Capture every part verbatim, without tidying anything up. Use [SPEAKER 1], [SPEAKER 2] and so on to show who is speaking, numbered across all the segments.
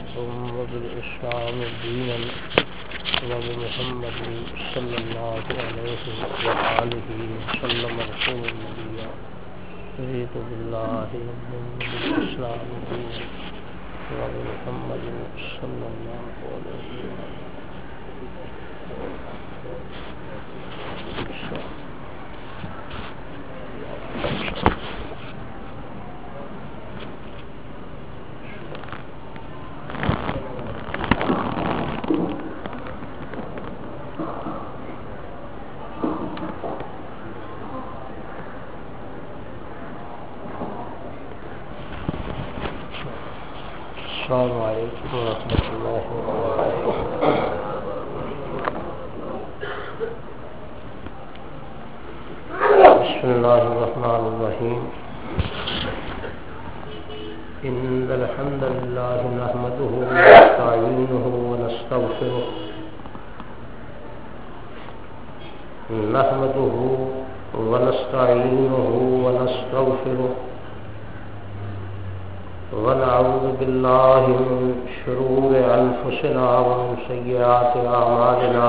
[SPEAKER 1] ربا وبالإسلام دينا وبمحمد صلى الله عليه وآله وسلم رسول النبي رضيت بالله ربا وبالإسلام دينا وبمحمد صلى الله عليه وآله السلام علیکم ورحمۃ اللہ وبرکاتہ. بسم اللہ الرحمن الرحیم. ان الحمد للہ نحمده ونستعینه ونستغفره نحمده ونستعینه ونستغفره ونعوذ بالله من شرور أنفسنا ومن سيئات أعمالنا.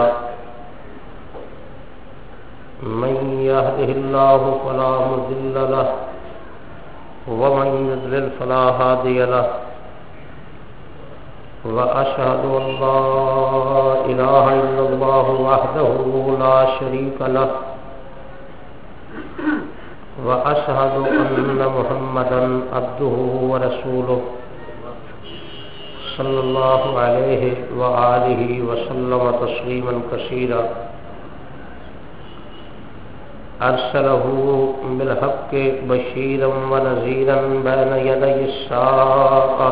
[SPEAKER 1] من يهده الله فلا مضل له ومن يضلل فلا هادي له. وأشهد أن لا إله إلا الله وحده لا شريك له. وأشهد أن محمدا عبده ورسوله صلى الله عليه وآله وسلم تسليما كثيرا. أرسله بالحق بشيرا ونذيرا بين يدي الساعة.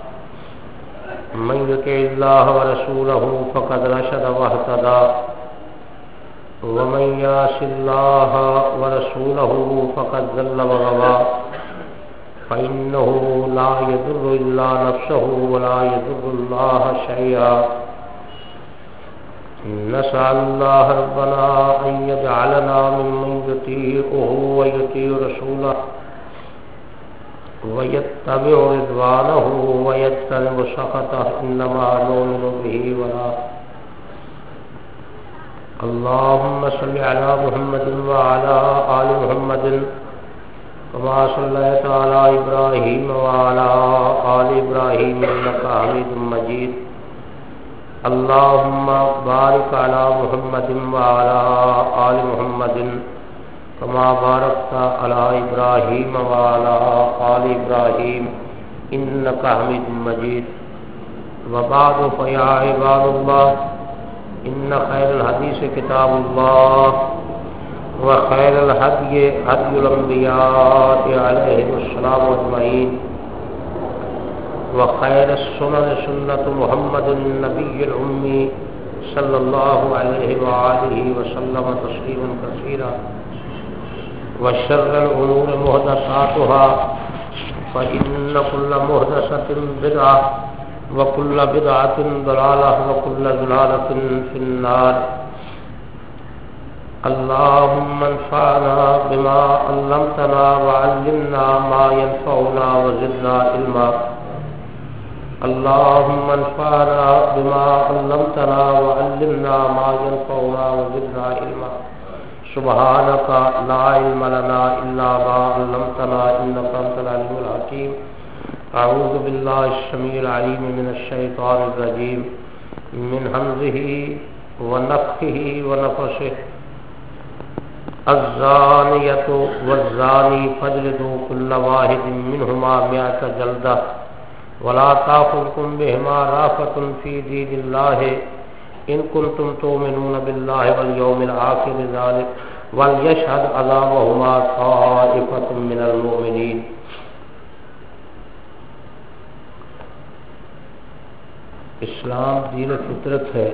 [SPEAKER 1] من يطع الله ورسوله فقد رشد واهتدى ومن يعص الله ورسوله فقد ضل وغوى. فإنه لا يضر إلا نفسه ولا يضر الله شيئا. نسأل الله ربنا أن يجعلنا ممن يطيعه ويطيع رسوله ويتبع رضوانه ويجتنب سخطه. إنما نؤمن به ولا. اللهم صل على محمد وعلى آل محمد كما صليت على إبراهيم وعلى آل إبراهيم إنك حميد مجيد. اللهم بارك على محمد وعلى آل محمد كما باركت على إبراهيم وعلى آل إبراهيم إنك حميد مجيد. وبعد فيا عباد الله إن خير الحديث كتاب الله وخير الهدي هدي الأنبياء عليهم السلام أجمعين. وخير السنن سنة محمد النبي الأمي صلى الله عليه وآله وسلم تسليما كثيرا. وشر الأمور محدثاتها فإن كل محدثة بدعة وكل بدعة ضلالة وكل ضلالة في النار. اللهم انفعنا بما علمتنا وعلمنا ما ينفعنا وزدنا علما. اللهم انفعنا بما علمتنا وعلمنا ما ينفعنا وزدنا علما. سبحانك لا علم لنا إلا ما علمتنا إنك أنت العليم الحكيم. أعوذ بالله السميع العليم من الشيطان الرجيم من همزه ونفخه ونفسه. الزانية والزاني فاجلدوا كل واحد منهما مئة جلدة ولا تأخذكم بهما رأفة في دين الله إن كنتم تؤمنون بالله واليوم الآخر ذلك وليشهد عذابهما طائفة من المؤمنين. اسلام دین فطرت ہے.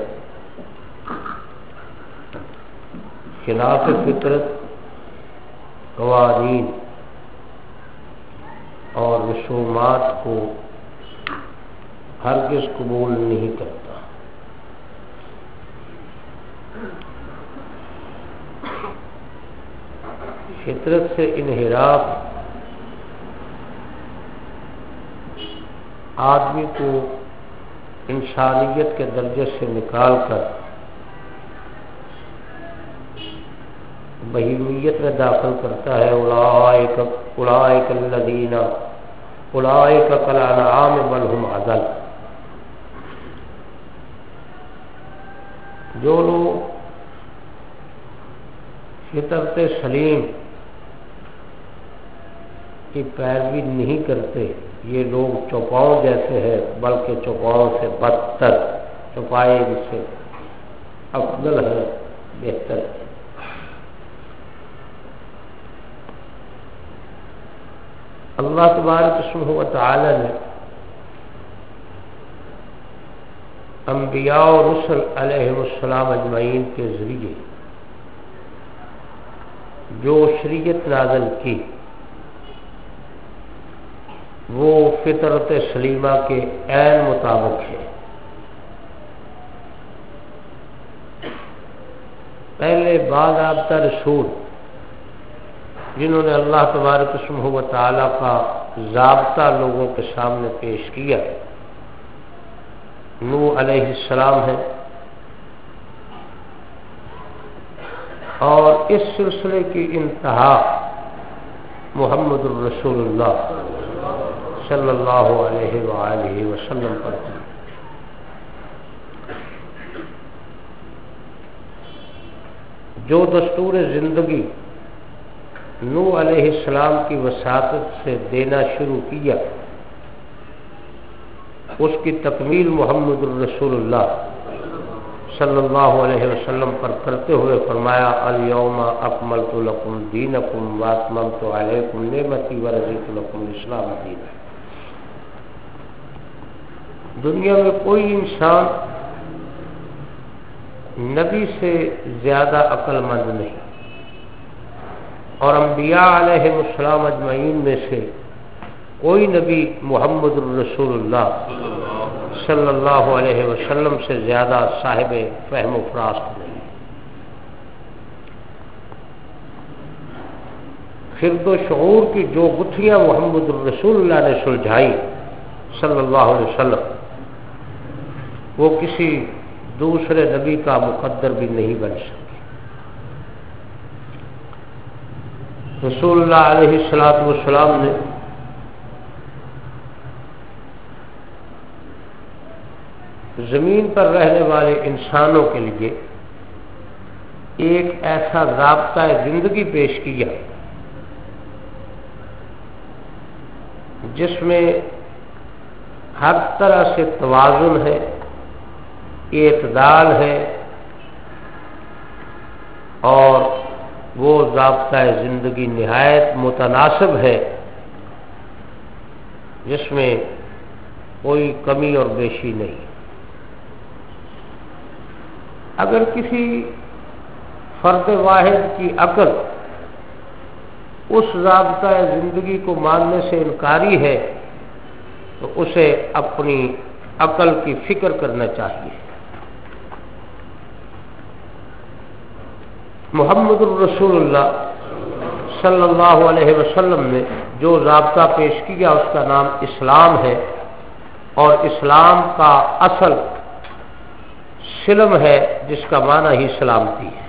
[SPEAKER 1] خلاف فطرت قوانین اور رسومات کو ہرگز قبول نہیں کرتا. فطرت سے انحراف آدمی کو انسانیت کے درجے سے نکال کر بہیمیت میں داخل کرتا ہے. اولئک اولئک الذین اولئک کالانعام بل هم اضل. جو لوگ فطرت سلیم کی پیروی نہیں کرتے یہ لوگ چوپاؤں جیسے ہیں، بلکہ چوپاؤں سے بدتر، چوپائے ان سے افضل ہے، بہتر ہے. اللہ تبارک و تعالی نے انبیاء و رسل علیہ السلام اجمعین کے ذریعے جو شریعت نازل کی وہ فطرت سلیمہ کے عین مطابق ہے. پہلے باضابطہ رسول جنہوں نے اللہ تبارک و تعالی کا ضابطہ لوگوں کے سامنے پیش کیا نوح علیہ السلام ہے، اور اس سلسلے کی انتہا محمد الرسول اللہ صلی اللہ علیہ وآلہ وسلم پر تھی. جو دستور زندگی نوح علیہ السلام کی وساطت سے دینا شروع کیا اس کی تکمیل محمد الرسول اللہ صلی اللہ علیہ وسلم پر کرتے ہوئے فرمایا الیوم اکملت لکم دینکم واتممت علیکم نعمتی ورضیت لکم الاسلام دینا. دنیا میں کوئی انسان نبی سے زیادہ عقل مند نہیں، اور انبیاء علیہ السلام اجمعین میں سے کوئی نبی محمد الرسول اللہ صلی اللہ علیہ وسلم سے زیادہ صاحب فہم و فراست نہیں. خرد و شعور کی جو گتھیاں محمد الرسول اللہ نے سلجھائی صلی اللہ علیہ وسلم وہ کسی دوسرے نبی کا مقدر بھی نہیں بن سکتی. رسول اللہ علیہ الصلوۃ والسلام نے زمین پر رہنے والے انسانوں کے لیے ایک ایسا ضابطہ زندگی پیش کیا جس میں ہر طرح سے توازن ہے، اعتدال ہے، اور وہ ضابطہ زندگی نہایت متناسب ہے جس میں کوئی کمی اور بیشی نہیں. اگر کسی فرد واحد کی عقل اس ضابطہ زندگی کو ماننے سے انکاری ہے تو اسے اپنی عقل کی فکر کرنا چاہیے. محمد الرسول اللہ صلی اللہ علیہ وسلم نے جو ضابطہ پیش کیا اس کا نام اسلام ہے، اور اسلام کا اصل سلم ہے جس کا معنی ہی سلامتی ہے.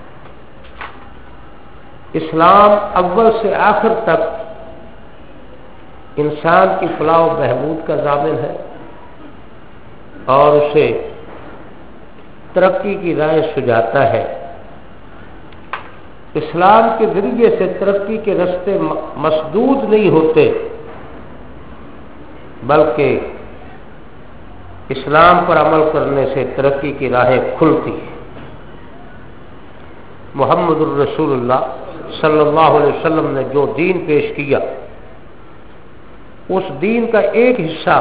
[SPEAKER 1] اسلام اول سے آخر تک انسان کی فلاح و بہبود کا ضامن ہے اور اسے ترقی کی راہ سجاتا ہے. اسلام کے ذریعے سے ترقی کے راستے مسدود نہیں ہوتے بلکہ اسلام پر عمل کرنے سے ترقی کی راہیں کھلتی ہیں. محمد الرسول اللہ صلی اللہ علیہ وسلم نے جو دین پیش کیا اس دین کا ایک حصہ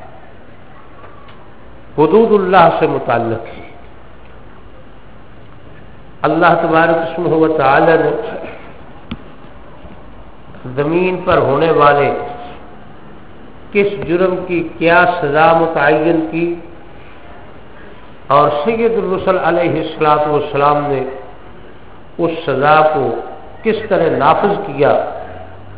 [SPEAKER 1] حدود اللہ سے متعلق ہے. اللہ تبارک و تعالی نے زمین پر ہونے والے کس جرم کی کیا سزا متعین کی اور سید الرسل علیہ الصلوۃ والسلام نے اس سزا کو کس طرح نافذ کیا،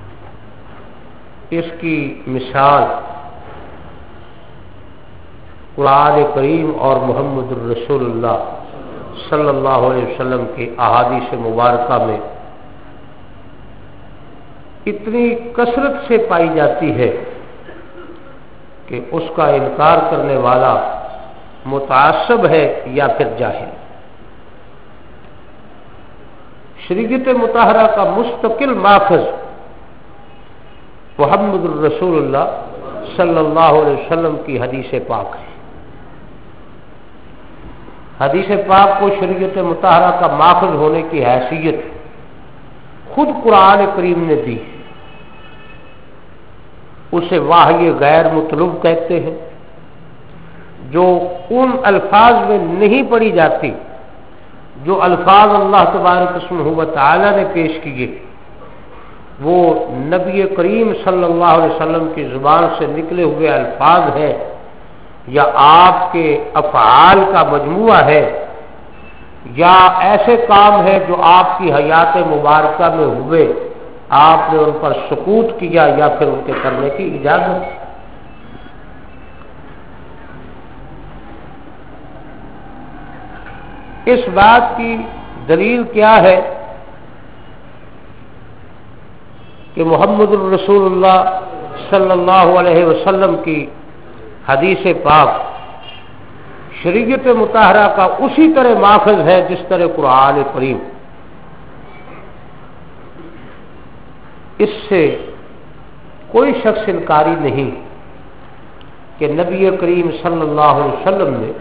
[SPEAKER 1] اس کی مثال قرآن کریم اور محمد الرسول اللہ صلی اللہ علیہ وسلم کی احادیث مبارکہ میں اتنی کثرت سے پائی جاتی ہے کہ اس کا انکار کرنے والا متعصب ہے یا پھر جاہل۔ شریعت مطہرہ کا مستقل ماخذ محمد الرسول اللہ صلی اللہ علیہ وسلم کی حدیث پاک ہے۔ حدیث پاک کو شریعت مطہرہ کا ماخذ ہونے کی حیثیت خود قرآن کریم نے دی۔ اسے وحی غیر مطلوب کہتے ہیں، جو ان الفاظ میں نہیں پڑھی جاتی جو الفاظ اللہ تبارک اسمہ و تعالی نے پیش کیے، وہ نبی کریم صلی اللہ علیہ وسلم کی زبان سے نکلے ہوئے الفاظ ہیں یا آپ کے افعال کا مجموعہ ہے یا ایسے کام ہے جو آپ کی حیات مبارکہ میں ہوئے، آپ نے ان پر سکوت کیا یا پھر ان کے کرنے کی اجازت۔ اس بات کی دلیل کیا ہے کہ محمد الرسول اللہ صلی اللہ علیہ وسلم کی حدیث پاک شریعت مطہرہ کا اسی طرح ماخذ ہے جس طرح قرآن کریم۔ اس سے کوئی شخص انکاری نہیں کہ نبی کریم صلی اللہ علیہ وسلم نے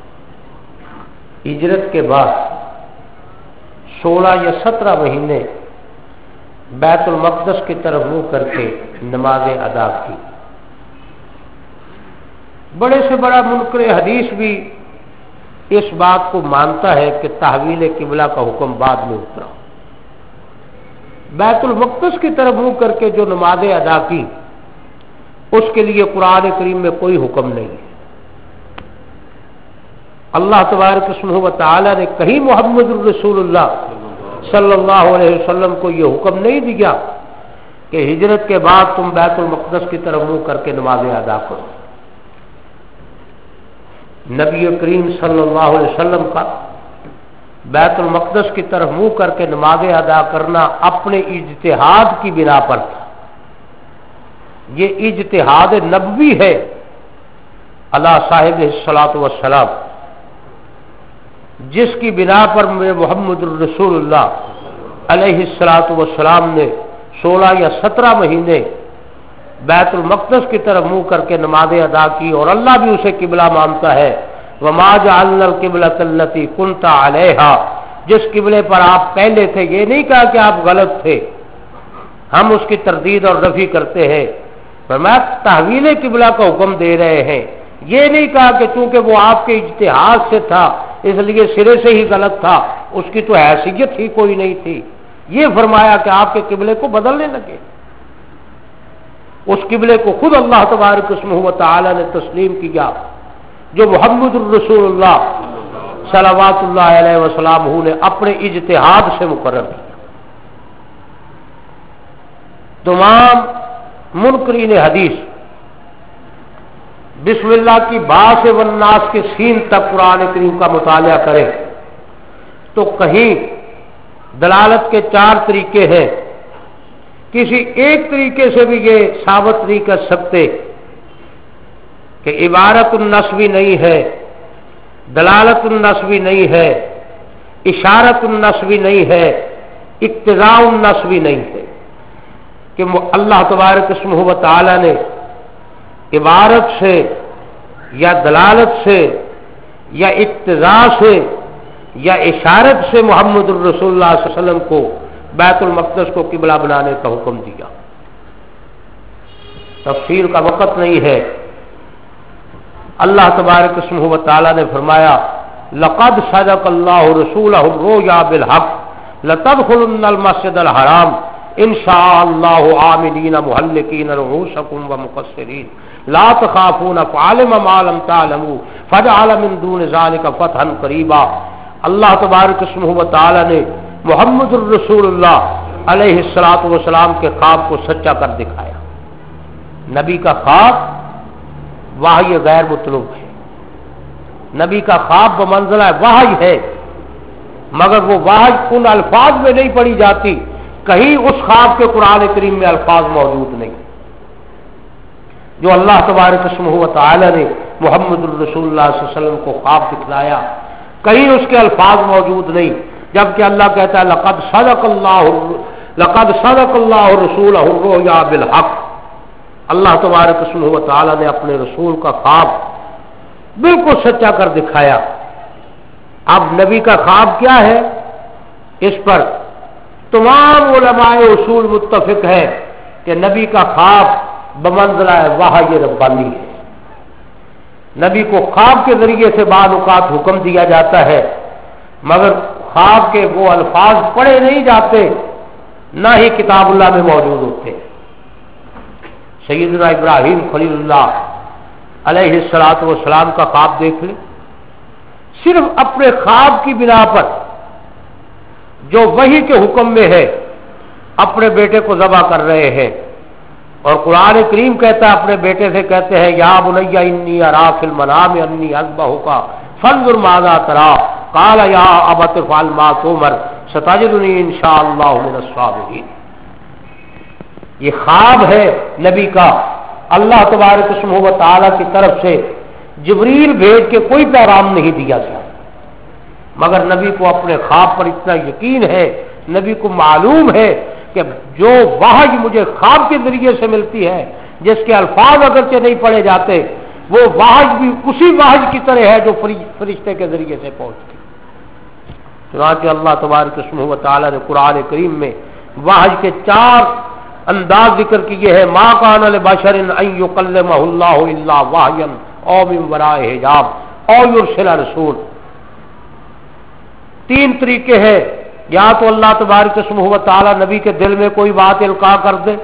[SPEAKER 1] ہجرت کے بعد سولہ یا سترہ مہینے بیت المقدس کی طرف منہ کر کے نمازیں ادا کی۔ بڑے سے بڑا منکر حدیث بھی اس بات کو مانتا ہے کہ تحویل قبلہ کا حکم بعد میں اترا۔ بیت المقدس کی طرف منہ کر کے جو نمازیں ادا کی اس کے لیے قرآن کریم میں کوئی حکم نہیں ہے۔ اللہ تبارک اسمہ و تعالی نے کہیں محمد الرسول اللہ صلی اللہ علیہ وسلم کو یہ حکم نہیں دیا کہ ہجرت کے بعد تم بیت المقدس کی طرف منہ کر کے نمازیں ادا کرو۔ نبی کریم صلی اللہ علیہ وسلم کا بیت المقدس کی طرف منہ کر کے نمازیں ادا کرنا اپنے اجتہاد کی بنا پر تھا۔ یہ اجتہاد نبوی ہے اللہ صاحب الصلاۃ والسلام، جس کی بنا پر محمد الرسول اللہ علیہ الصلاۃ والسلام نے سولہ یا سترہ مہینے بیت المقدس کی طرف منہ کر کے نمازیں ادا کی، اور اللہ بھی اسے قبلہ مانتا ہے۔ وما جعلنا القبلۃ التي كنت عليها، جس قبلے پر آپ پہلے تھے، یہ نہیں کہا کہ آپ غلط تھے، ہم اس کی تردید اور نفی کرتے ہیں، فرمایا تحویل قبلہ کا حکم دے رہے ہیں۔ یہ نہیں کہا کہ چونکہ وہ آپ کے اجتہاد سے تھا اس لیے سرے سے ہی غلط تھا، اس کی تو حیثیت ہی کوئی نہیں تھی۔ یہ فرمایا کہ آپ کے قبلے کو بدلنے لگے، اس قبلے کو خود اللہ تبارک اسمہ و تعالی نے تسلیم کیا جو محمد الرسول اللہ صلوات اللہ علیہ وسلم نے اپنے اجتہاد سے مقرر کیا۔ تمام منکرین حدیث بسم اللہ کی با سے والناس کے سین تک قرآن کریم کا مطالعہ کریں تو کہیں دلالت کے چار طریقے ہیں، کسی ایک طریقے سے بھی یہ ثابت نہیں کر سکتے کہ عبارت النسبی نہیں ہے، دلالت النسبی نہیں ہے، اشارت النسبی نہیں ہے، اقتضاء النسبی نہیں ہے، کہ اللہ تبارک اسمہ و تعالی نے عبارت سے یا دلالت سے یا اقتضاء سے یا اشارت سے محمد الرسول اللہ صلی اللہ علیہ وسلم کو بیت المقدس کو قبلہ بنانے کا حکم دیا۔ تفسیر کا وقت نہیں ہے۔ اللہ تبارک اسمہ و تعالی نے فرمایا لقد صدق اللہ رسولہ الرؤیا بالحق لتدخلن المسجد الحرام ان شاء اللہ عاملین محلقین رؤوسکم ومقصرین لا تخافون فعلم ما لم تعلموا فجعل من دون ذلك فتحا قریبا۔ اللہ تبارک اسمہ و تعالی نے محمد الرسول اللہ علیہ الصلوۃ والسلام کے خواب کو سچا کر دکھایا۔ نبی کا خواب وحی غیر مطلوب ہے، نبی کا خواب بمنزلہ وحی ہے، مگر وہ وحی ان الفاظ میں نہیں پڑھی جاتی، کہیں اس خواب کے قرآن کریم میں الفاظ موجود نہیں جو اللہ تبارک و تعالی نے محمد الرسول اللہ صلی اللہ علیہ وسلم کو خواب دکھلایا، کہیں اس کے الفاظ موجود نہیں، جبکہ اللہ کہتا ہے لقد صدق اللہ لقد صدق اللہ رسولہ الرؤیا بالحق، اللہ تبارک و تعالی نے اپنے رسول کا خواب بالکل سچا کر دکھایا۔ اب نبی کا خواب کیا ہے، اس پر تمام علماء اصول متفق ہے کہ نبی کا خواب بمنزلہ وحی ربانی ہے۔ نبی کو خواب کے ذریعے سے بعض اوقات حکم دیا جاتا ہے، مگر خواب کے وہ الفاظ پڑھے نہیں جاتے، نہ ہی کتاب اللہ میں موجود ہوتے۔ سیدنا ابراہیم خلیل اللہ علیہ الصلوۃ والسلام کا خواب دیکھ لیں، صرف اپنے خواب کی بنا پر جو وحی کے حکم میں ہے اپنے بیٹے کو ذبح کر رہے ہیں، اور قرآن کریم کہتا ہے اپنے بیٹے سے کہتے ہیں یا بنی انی ارا فی المنام انی اذبحک فانظر ماذا تری قال یا ابت افعل ما تؤمر ستجدنی ان شاء اللہ من الصابرین۔ یہ خواب ہے نبی کا، اللہ تبارک و تعالی کی طرف سے جبریل بھیج کے کوئی پیغام نہیں دیا گیا، مگر نبی کو اپنے خواب پر اتنا یقین ہے، نبی کو معلوم ہے کہ جو وحی مجھے خواب کے ذریعے سے ملتی ہے، جس کے الفاظ اگرچہ نہیں پڑھے جاتے، وہ وحی بھی اسی وحی کی طرح ہے جو فرشتے کے ذریعے سے پہنچتی۔ چنانچہ اللہ تبارک و تعالی نے قرآن کریم میں وحی کے چار انداز ذکر کیے ہیں، ما کان لبشر ان یکلمہ اللہ الا وحیا او من وراء حجاب او یرسل رسول۔ تین طریقے ہیں، یا تو اللہ تبارک و تعالی نبی کے دل میں کوئی بات القاء کر دے،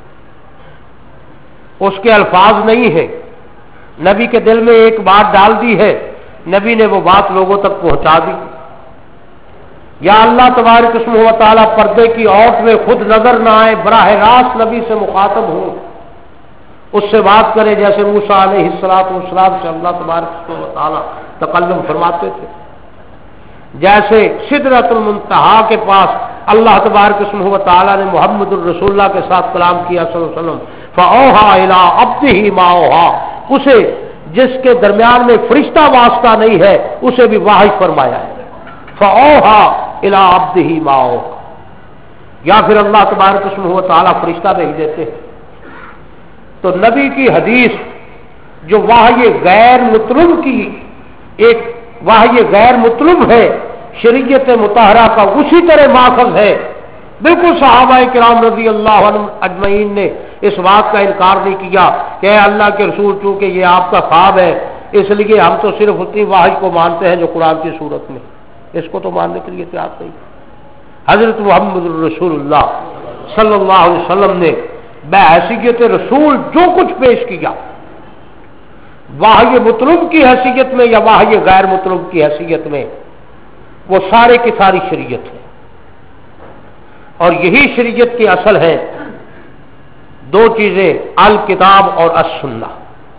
[SPEAKER 1] اس کے الفاظ نہیں ہے، نبی کے دل میں ایک بات ڈال دی ہے، نبی نے وہ بات لوگوں تک پہنچا دی، یا اللہ تبارک و تعالی پردے کی عورت میں خود نظر نہ آئے، براہ راست نبی سے مخاطب ہوں، اس سے بات کرے جیسے موسیٰ علیہ السلام سے اللہ تبارک و تعالی تکلم فرماتے تھے، جیسے سدرۃ المنتہا کے پاس اللہ تبارک و تعالی نے محمد الرسول اللہ کے ساتھ کلام کیا صلی اللہ علیہ وسلم، فأوحى إلى عبده ما أوحى، اسے جس کے درمیان میں فرشتہ واسطہ نہیں ہے اسے بھی وحی فرمایا ہے، فأوحى إلى عبده ما أوحى۔ یا پھر اللہ تبارک و تعالی فرشتہ بھیج دیتے ہیں۔ تو نبی کی حدیث جو وحی غیر مطلوب کی ایک وحی غیر مطلوب ہے، شریعت مطہرہ کا اسی طرح ماخذ ہے، بالکل صحابہ کرام رضی اللہ عنہ اجمعین نے اس بات کا انکار نہیں کیا کہ اے اللہ کے رسول چونکہ یہ آپ کا خواب ہے اس لیے ہم تو صرف اتنی وحی کو مانتے ہیں جو قرآن کی صورت میں، اس کو تو ماننے کے لیے تیار نہیں۔ حضرت محمد الرسول اللہ صلی اللہ علیہ وسلم نے بحیثیت رسول جو کچھ پیش کیا، وحی مطلوب کی حیثیت میں یا وحی غیر مطلوب کی حیثیت میں، وہ سارے کی ساری شریعت ہے، اور یہی شریعت کی اصل ہے۔ دو چیزیں، الکتاب اور السنہ۔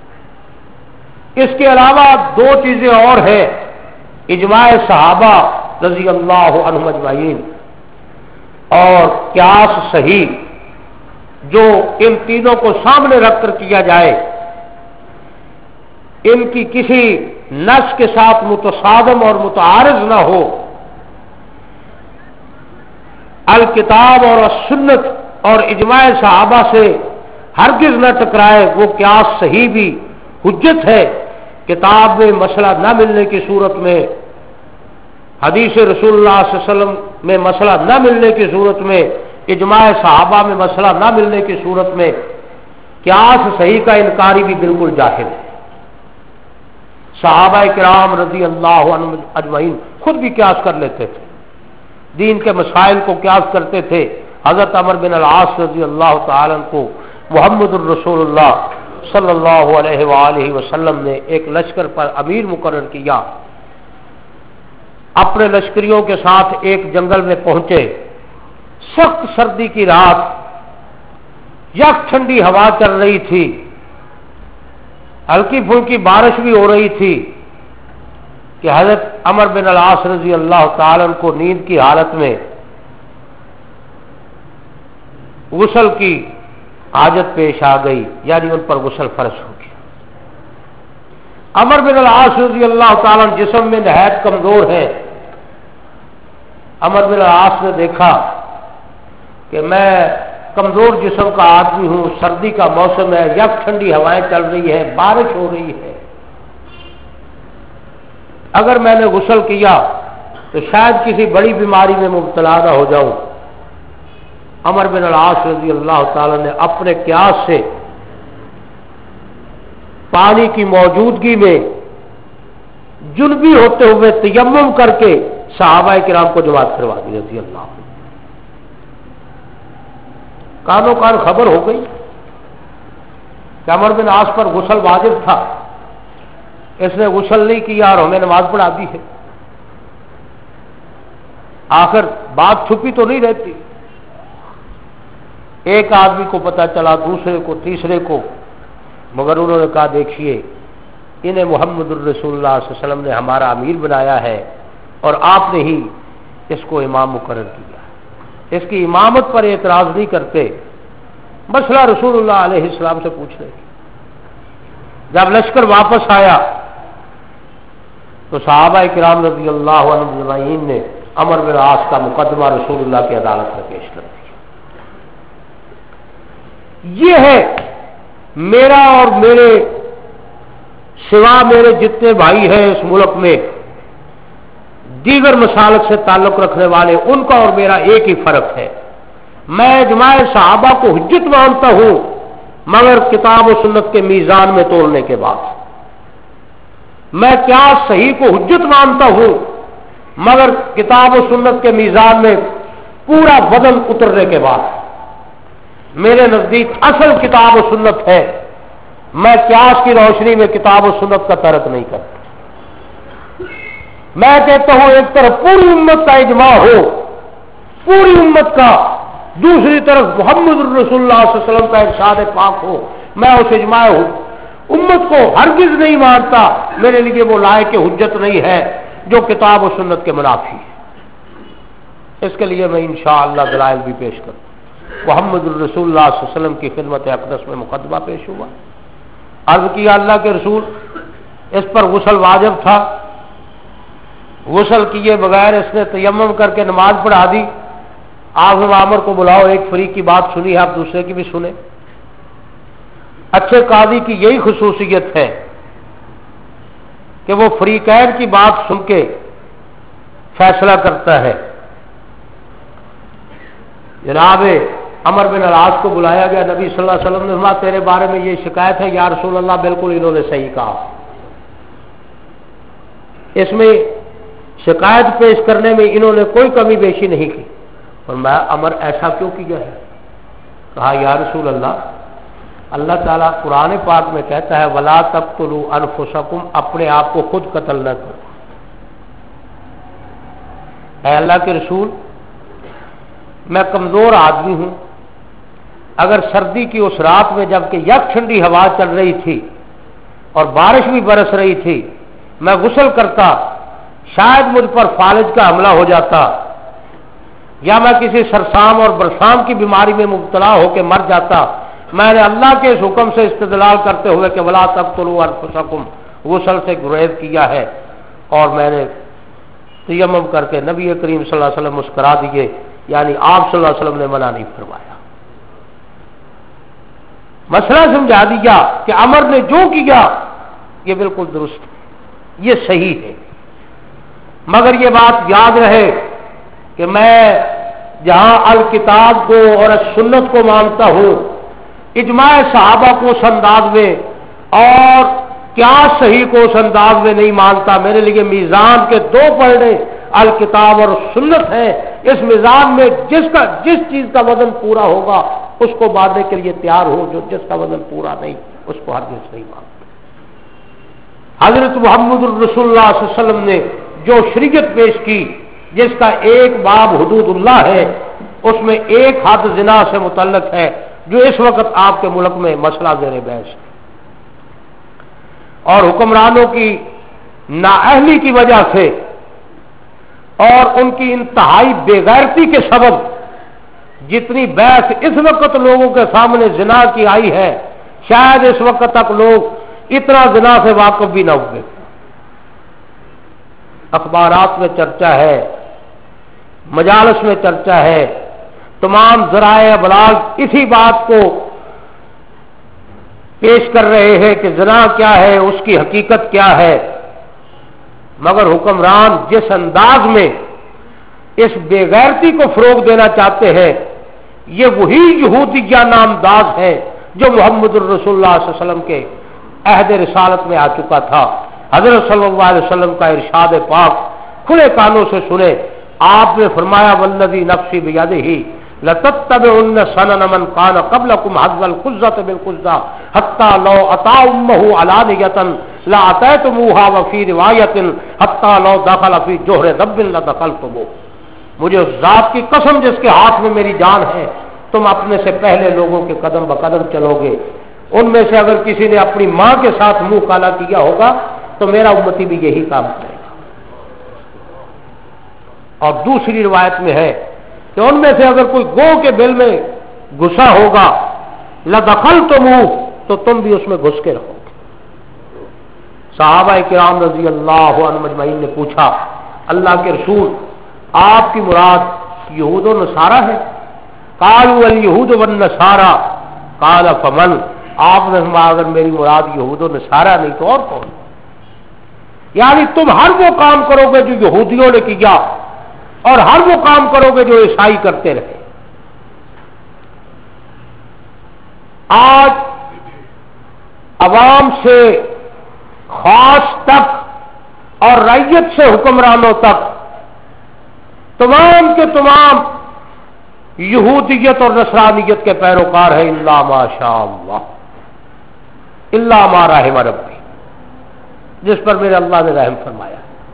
[SPEAKER 1] اس کے علاوہ دو چیزیں اور ہیں، اجماع صحابہ رضی اللہ عنہم اجمعین اور قیاس صحیح، جو ان تینوں کو سامنے رکھ کر کیا جائے، ان کی کسی نص کے ساتھ متصادم اور متعارض نہ ہو، الکتاب اور السنت اور اجماع صحابہ سے ہرگز نہ ٹکرائے، وہ قیاس صحیح بھی حجت ہے۔ کتاب میں مسئلہ نہ ملنے کی صورت میں، حدیث رسول اللہ صلی اللہ علیہ وسلم میں مسئلہ نہ ملنے کی صورت میں، اجماع صحابہ میں مسئلہ نہ ملنے کی صورت میں قیاس صحیح کا انکاری بھی بالکل جاہل ہے۔ صحابہ کرام رضی اللہ عنہم اجمعین خود بھی قیاس کر لیتے تھے، دین کے مسائل کو قیاس کرتے تھے۔ حضرت عمر بن العاص رضی اللہ تعالیٰ عنہ کو محمد الرسول اللہ صلی اللہ علیہ وآلہ وسلم نے ایک لشکر پر امیر مقرر کیا، اپنے لشکریوں کے ساتھ ایک جنگل میں پہنچے، سخت سردی کی رات، یک ٹھنڈی ہوا چل رہی تھی، ہلکی پھلکی بارش بھی ہو رہی تھی، کہ حضرت عمر بن العاص رضی اللہ تعالیٰ عنہ کو نیند کی حالت میں غسل کی حاجت پیش آ گئی، یعنی ان پر غسل فرض ہو گیا۔ عمر بن العاص رضی اللہ تعالیٰ عنہ جسم میں نہایت کمزور ہے۔ عمر بن العاص نے دیکھا کہ میں کمزور جسم کا آدمی ہوں، سردی کا موسم ہے، یک ٹھنڈی ہوائیں چل رہی ہیں، بارش ہو رہی ہے، اگر میں نے غسل کیا تو شاید کسی بڑی بیماری میں مبتلا نہ ہو جاؤں۔ عمر بن العاص رضی اللہ تعالی نے اپنے قیاس سے پانی کی موجودگی میں جنبی ہوتے ہوئے تیمم کر کے صحابہ کرام کو جماعت کروا دی رضی اللہ عنہ۔ کانوں کان خبر ہو گئی کہ عمر بن العاص پر غسل واجب تھا، اس نے غسل نہیں کیا اور ہمیں نماز پڑھا دی ہے۔ آخر بات چھپی تو نہیں رہتی، ایک آدمی کو پتا چلا، دوسرے کو، تیسرے کو، مگر انہوں نے کہا دیکھیے انہیں محمد الرسول اللہ صلی اللہ علیہ وسلم نے ہمارا امیر بنایا ہے اور آپ نے ہی اس کو امام مقرر کیا، اس کی امامت پر اعتراض نہیں کرتے، مسئلہ رسول اللہ علیہ السلام سے پوچھ رہے۔ جب لشکر واپس آیا تو صحابہ کرام رضی اللہ عنہ اجمعین نے عمر بن العاص کا مقدمہ رسول اللہ کی عدالت میں پیش کر دیا۔ یہ ہے میرا اور میرے سوا میرے جتنے بھائی ہیں اس ملک میں دیگر مسالک سے تعلق رکھنے والے، ان کا اور میرا ایک ہی فرق ہے، میں اجماع صحابہ کو حجت مانتا ہوں مگر کتاب و سنت کے میزان میں تولنے کے بعد، میں قیاس صحیح کو حجت مانتا ہوں مگر کتاب و سنت کے میزان میں پورا وزن اترنے کے بعد، میرے نزدیک اصل کتاب و سنت ہے، میں قیاس کی روشنی میں کتاب و سنت کا ترک نہیں کرتا۔ میں کہتا ہوں ایک طرف پوری امت کا اجماع ہو، پوری امت کا، دوسری طرف محمد الرسول اللہ صلی اللہ علیہ وسلم کا ارشاد پاک ہو، میں اس اجماع ہوں امت کو ہرگز نہیں مانتا، میرے لیے وہ لائق حجت نہیں ہے جو کتاب و سنت کے منافی ہے۔ اس کے لیے میں انشاءاللہ دلائل بھی پیش کروں۔ محمد الرسول اللہ صلی اللہ علیہ وسلم کی خدمت اقدس میں مقدمہ پیش ہوا، عرض کیا اللہ کے رسول اس پر غسل واجب تھا، غسل کیے بغیر اس نے تیمم کر کے نماز پڑھا دی، آپ عامر کو بلاؤ، ایک فریق کی بات سنی ہے آپ دوسرے کی بھی سنیں۔ اچھے قاضی کی یہی خصوصیت ہے کہ وہ فریقین کی بات سن کے فیصلہ کرتا ہے۔ جناب عمر بن العاص کو بلایا گیا، نبی صلی اللہ علیہ وسلم نے فرمایا تیرے بارے میں یہ شکایت ہے، یا رسول اللہ بالکل انہوں نے صحیح کہا۔ اس میں شکایت پیش کرنے میں انہوں نے کوئی کمی بیشی نہیں کی، اور میں عمر ایسا کیوں کیا ہے؟ کہا یا رسول اللہ، اللہ تعالیٰ قرآن پاک میں کہتا ہے وَلَا تَقْتُلُوا أَنفُسَكُمْ، اپنے آپ کو خود قتل نہ کرو۔ اے اللہ کے رسول، میں کمزور آدمی ہوں، اگر سردی کی اس رات میں جب کہ یک ٹھنڈی ہوا چل رہی تھی اور بارش بھی برس رہی تھی، میں غسل کرتا، شاید مجھ پر فالج کا حملہ ہو جاتا یا میں کسی سرسام اور برسام کی بیماری میں مبتلا ہو کے مر جاتا۔ میں نے اللہ کے اس حکم سے استدلال کرتے ہوئے کہ ولا تقتلوا انفسکم غسل سے گریز کیا ہے، اور میں نے تیمم کر کے نبی کریم صلی اللہ علیہ وسلم مسکرا دیے، یعنی آپ صلی اللہ علیہ وسلم نے منع نہیں فرمایا، مسئلہ سمجھا دیا کہ عمر نے جو کیا یہ بالکل درست ہے، یہ صحیح ہے۔ مگر یہ بات یاد رہے کہ میں جہاں الکتاب کو اور سنت کو مانتا ہوں، اجماع صحابہ کو اس انداز میں اور کیا صحیح کو اس انداز میں نہیں مانتا۔ میرے لیے میزان کے دو پلڑے الکتاب اور سنت ہیں، اس میزان میں جس کا جس چیز کا وزن پورا ہوگا اس کو باندھنے کے لیے تیار ہو، جو جس کا وزن پورا نہیں اس کو ہرگز نہیں مانتا۔ حضرت محمد الرسول اللہ صلی اللہ علیہ وسلم نے جو شریعت پیش کی، جس کا ایک باب حدود اللہ ہے، اس میں ایک حد زنا سے متعلق ہے جو اس وقت آپ کے ملک میں مسئلہ زیر بحث ہے، اور حکمرانوں کی نااہلی کی وجہ سے اور ان کی انتہائی بے غیرتی کے سبب جتنی بحث اس وقت لوگوں کے سامنے زنا کی آئی ہے، شاید اس وقت تک لوگ اتنا زنا سے واقف بھی نہ ہوئے۔ اخبارات میں چرچا ہے، مجالس میں چرچا ہے، تمام ذرائع ابلاغ اسی بات کو پیش کر رہے ہیں کہ زنا کیا ہے، اس کی حقیقت کیا ہے، مگر حکمران جس انداز میں اس بے غیرتی کو فروغ دینا چاہتے ہیں، یہ وہی یہودیہ نامداز ہے جو محمد الرسول اللہ صلی اللہ علیہ وسلم کے عہد رسالت میں آ چکا تھا۔ حضرت صلی اللہ علیہ وسلم کا ارشاد پاک کھلے کانوں سے سنے، آپ نے فرمایا والذی نفسی بیدہ لتتبعن سنن من کان قبلکم حذو القزۃ بالقزۃ حتی لو اطاع امہ علانیۃ لاتیتموها وفی روایۃ حتی لو دخل فی جوہر ذب لدخلتموہ۔ مجھے اس ذات کی قسم جس کے ہاتھ میں میری جان ہے، تم اپنے سے پہلے لوگوں کے قدم بقدم چلو گے، ان میں سے اگر کسی نے اپنی ماں کے ساتھ منہ کالا کیا ہوگا تو میرا امتی بھی یہی کام کرے گا۔ اور دوسری روایت میں ہے کہ ان میں سے اگر کوئی گو کے بل میں گھسا ہوگا لدخلتموہ، تو تم بھی اس میں گھس کے رہو گے۔ صحابہ کرام رضی اللہ عنہم اجمعین نے پوچھا اللہ کے رسول آپ کی مراد یہود و نصارہ ہے؟ قالوا الیہود والنصارى قال فمن، آپ نے فرمایا اگر میری مراد یہود و نصارہ نہیں تو اور کون؟ یعنی تم ہر وہ کام کرو گے جو یہودیوں نے کیا اور ہر وہ کام کرو گے جو عیسائی کرتے رہے۔ آج عوام سے خاص تک اور رعیت سے حکمرانوں تک تمام کے تمام یہودیت اور نصرانیت کے پیروکار ہیں، الا ما شاء اللہ، الا ما رحم ربی، جس پر میرے اللہ نے رحم فرمایا۔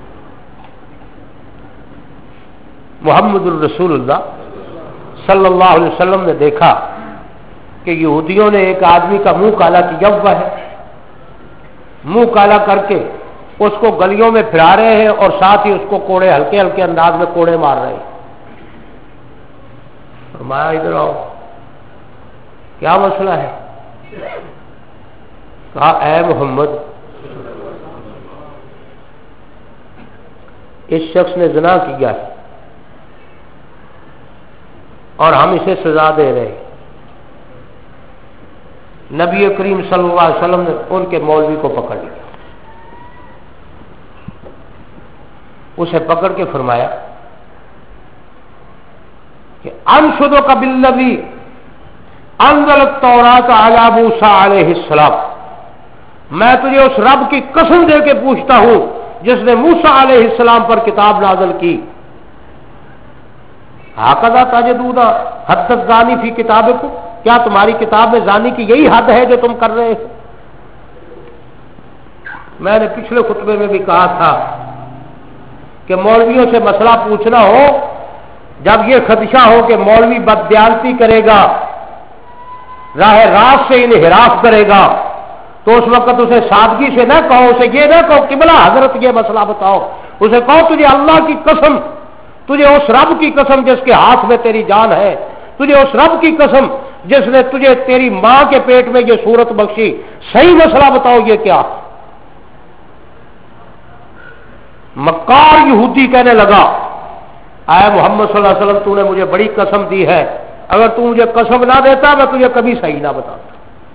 [SPEAKER 1] محمد الرسول اللہ صلی اللہ علیہ وسلم نے دیکھا کہ یہودیوں نے ایک آدمی کا منہ کالا کیا ہوا ہے، منہ کالا کر کے اس کو گلیوں میں پھرا رہے ہیں اور ساتھ ہی اس کو کوڑے ہلکے ہلکے انداز میں کوڑے مار رہے ہیں۔ فرمایا ادھر آؤ، کیا مسئلہ ہے؟ کہا اے محمد، اس شخص نے زنا کیا ہے اور ہم اسے سزا دے رہے ہیں۔ نبی کریم صلی اللہ علیہ وسلم نے ان کے مولوی کو پکڑ لیا، اسے پکڑ کے فرمایا کہ انشدک بالذی انزل التوراۃ علی موسیٰ علیہ السلام، میں تجھے اس رب کی قسم دے کے پوچھتا ہوں جس نے موسیٰ علیہ السلام پر کتاب نازل کی، ہکذا تجدون حد الزانی فی کتابکم، کیا تمہاری کتاب میں زانی کی یہی حد ہے جو تم کر رہے ہو؟ میں نے پچھلے خطبے میں بھی کہا تھا کہ مولویوں سے مسئلہ پوچھنا ہو جب یہ خدشہ ہو کہ مولوی بددیانتی کرے گا، راہ راست سے انحراف کرے گا، تو اس وقت اسے سادگی سے نہ کہو، اسے یہ نہ کہو قبلہ حضرت یہ مسئلہ بتاؤ، اسے کہو تجھے اللہ کی قسم، تجھے اس رب کی قسم جس کے ہاتھ میں تیری جان ہے، تجھے اس رب کی قسم جس نے تجھے تیری ماں کے پیٹ میں یہ صورت بخشی، صحیح مسئلہ بتاؤ یہ کیا؟ مکار یہودی کہنے لگا اے محمد صلی اللہ علیہ وسلم تو نے مجھے بڑی قسم دی ہے، اگر تو مجھے قسم نہ دیتا میں تجھے کبھی صحیح نہ بتاتا،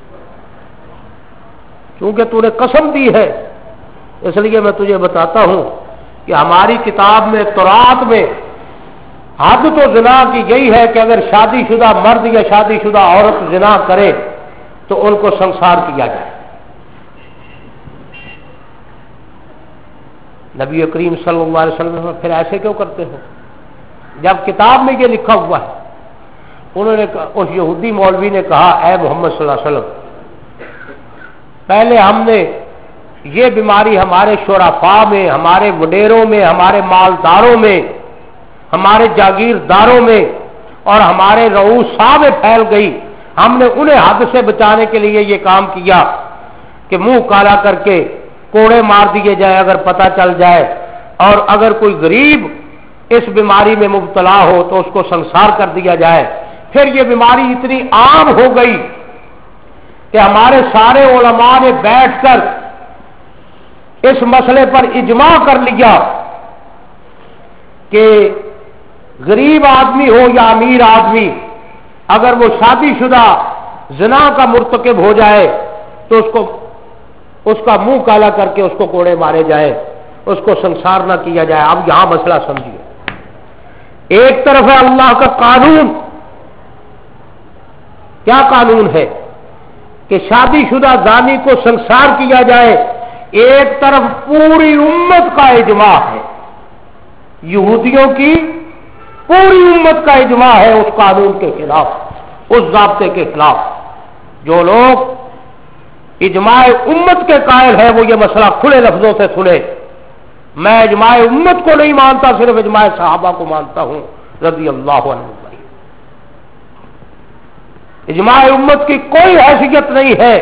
[SPEAKER 1] کیونکہ تو نے قسم دی ہے اس لیے میں تجھے بتاتا ہوں کہ ہماری کتاب میں تورات میں حد تو زنا کی یہی ہے کہ اگر شادی شدہ مرد یا شادی شدہ عورت زنا کرے تو ان کو سنسار کیا جائے۔ نبی کریم صلی اللہ علیہ وسلم پھر ایسے کیوں کرتے ہو جب کتاب میں یہ لکھا ہوا ہے؟ انہوں نے اس یہودی مولوی نے کہا اے محمد صلی اللہ علیہ وسلم، پہلے ہم نے یہ بیماری ہمارے شرفاء میں، ہمارے وڈیروں میں، ہمارے مالداروں میں، ہمارے جاگیرداروں میں اور ہمارے رؤساء میں پھیل گئی، ہم نے انہیں حد سے بچانے کے لیے یہ کام کیا کہ منہ کالا کر کے کوڑے مار دیے جائے اگر پتہ چل جائے، اور اگر کوئی غریب اس بیماری میں مبتلا ہو تو اس کو سنسار کر دیا جائے۔ پھر یہ بیماری اتنی عام ہو گئی کہ ہمارے سارے علماء نے بیٹھ کر اس مسئلے پر اجماع کر لیا کہ غریب آدمی ہو یا امیر آدمی، اگر وہ شادی شدہ زنا کا مرتکب ہو جائے تو اس کو اس کا منہ کالا کر کے اس کو کوڑے مارے جائے، اس کو سنسار نہ کیا جائے۔ اب یہاں مسئلہ سمجھیے، ایک طرف ہے اللہ کا قانون، کیا قانون ہے کہ شادی شدہ زانی کو سنسار کیا جائے، ایک طرف پوری امت کا اجماع ہے، یہودیوں کی پوری امت کا اجماع ہے اس قانون کے خلاف، اس ضابطے کے خلاف۔ جو لوگ اجماع امت کے قائل ہیں وہ یہ مسئلہ کھلے لفظوں سے سنے۔ میں اجماع امت کو نہیں مانتا، صرف اجماع صحابہ کو مانتا ہوں رضی اللہ عنہ۔ اجماع امت کی کوئی حیثیت نہیں ہے۔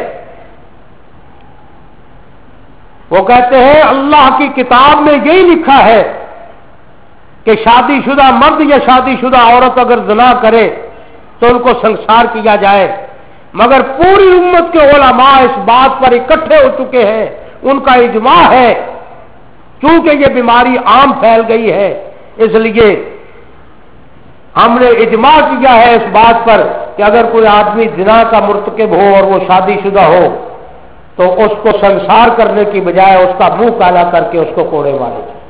[SPEAKER 1] وہ کہتے ہیں اللہ کی کتاب میں یہی لکھا ہے کہ شادی شدہ مرد یا شادی شدہ عورت اگر زنا کرے تو ان کو سنسار کیا جائے، مگر پوری امت کے علماء اس بات پر اکٹھے ہو چکے ہیں، ان کا اجماع ہے، چونکہ یہ بیماری عام پھیل گئی ہے اس لیے ہم نے اجماع کیا ہے اس بات پر کہ اگر کوئی آدمی زنا کا مرتکب ہو اور وہ شادی شدہ ہو تو اس کو سنسار کرنے کی بجائے اس کا منہ کالا کر کے اس کو کوڑے مارے جائے،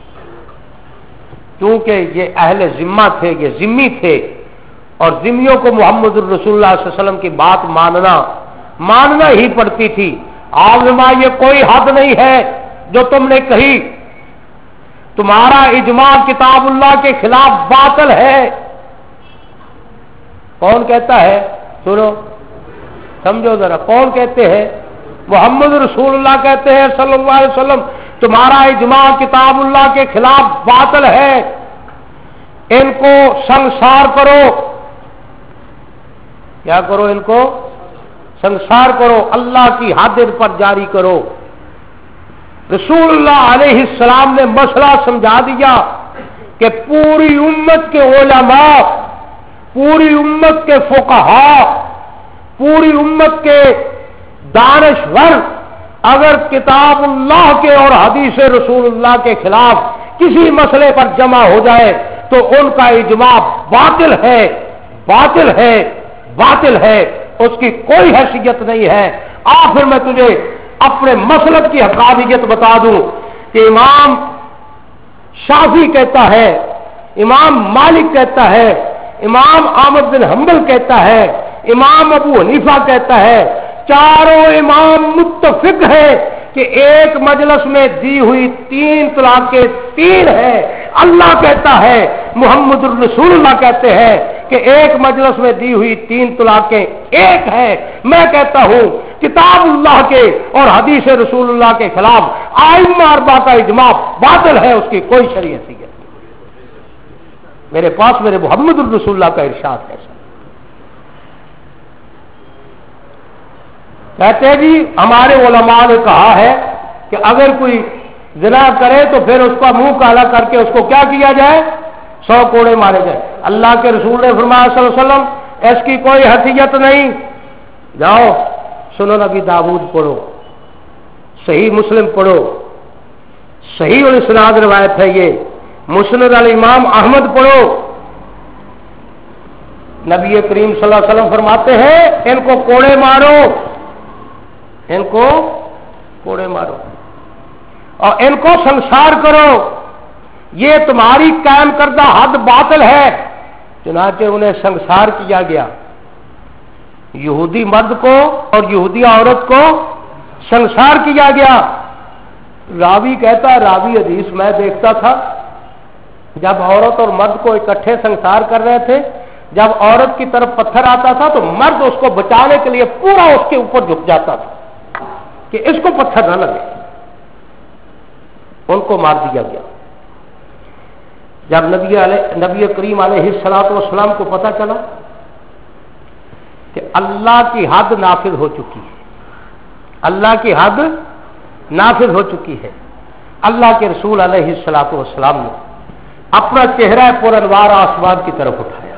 [SPEAKER 1] کیونکہ یہ اہل ذمہ تھے، یہ ذمی تھے، اور ذمیوں کو محمد الرسول اللہ صلی اللہ علیہ وسلم کی بات ماننا ماننا ہی پڑتی تھی۔ عالمہ یہ کوئی حد نہیں ہے جو تم نے کہی، تمہارا اجماع کتاب اللہ کے خلاف باطل ہے۔ کون کہتا ہے؟ سنو سمجھو ذرا، کون کہتے ہیں؟ محمد رسول اللہ کہتے ہیں صلی اللہ علیہ وسلم تمہارا اجماع کتاب اللہ کے خلاف باطل ہے، ان کو سنسار کرو۔ کیا کرو؟ ان کو سنسار کرو، اللہ کی حد ان پر جاری کرو۔ رسول اللہ علیہ السلام نے مسئلہ سمجھا دیا کہ پوری امت کے علماء، پوری امت کے فقہاء، پوری امت کے دانشور اگر کتاب اللہ کے اور حدیث رسول اللہ کے خلاف کسی مسئلے پر جمع ہو جائے تو ان کا اجماع باطل ہے، باطل ہے، باطل ہے، اس کی کوئی حیثیت نہیں ہے۔ آخر میں تجھے اپنے مسلک کی حقانیت بتا دوں کہ امام شافعی کہتا ہے، امام مالک کہتا ہے، امام احمد بن حنبل کہتا ہے، امام ابو حنیفہ کہتا ہے، چاروں امام متفق ہیں کہ ایک مجلس میں دی ہوئی تین طلاقیں تین ہیں۔ اللہ کہتا ہے، محمد الرسول اللہ کہتے ہیں کہ ایک مجلس میں دی ہوئی تین طلاقیں ایک ہے۔ میں کہتا ہوں کتاب اللہ کے اور حدیث رسول اللہ کے خلاف ائمہ اربعہ کا اجماع باطل ہے، اس کی کوئی شرعی حیثیت نہیں۔ میرے پاس میرے محمد الرسول اللہ کا ارشاد ہے۔ کہتے ہیں جی ہمارے علماء نے کہا ہے کہ اگر کوئی زنا کرے تو پھر اس کا منہ کالا کر کے اس کو کیا کیا جائے؟ سو کوڑے مارے جائے۔ اللہ کے رسول نے فرمایا صلی اللہ علیہ وسلم اس کی کوئی حیثیت نہیں۔ جاؤ سنن ابی داؤد پڑھو، صحیح مسلم پڑھو، صحیح الاسناد روایت ہے یہ، مسند الامام احمد پڑھو۔ نبی کریم صلی اللہ علیہ وسلم فرماتے ہیں ان کو کوڑے مارو، ان کو کوڑے مارو اور ان کو سنسار کرو، یہ تمہاری قائم کردہ حد باطل ہے۔ چنانچہ انہیں سنسار کیا گیا، یہودی مرد کو اور یہودی عورت کو سنسار کیا گیا۔ راوی کہتا ہے، راوی حدیث میں دیکھتا تھا جب عورت اور مرد کو اکٹھے سنسار کر رہے تھے، جب عورت کی طرف پتھر آتا تھا تو مرد اس کو بچانے کے لیے پورا اس کے اوپر جھک جاتا تھا کہ اس کو پتھر نہ لگے، ان کو مار دیا گیا۔ جب نبی علیہ نبی کریم علیہ الصلوۃ والسلام کو پتہ چلا کہ اللہ کی حد نافذ ہو چکی ہے، اللہ کی حد نافذ ہو چکی ہے۔ اللہ کے رسول علیہ الصلوۃ والسلام نے اپنا چہرہ پر انوار آسمان کی طرف اٹھایا،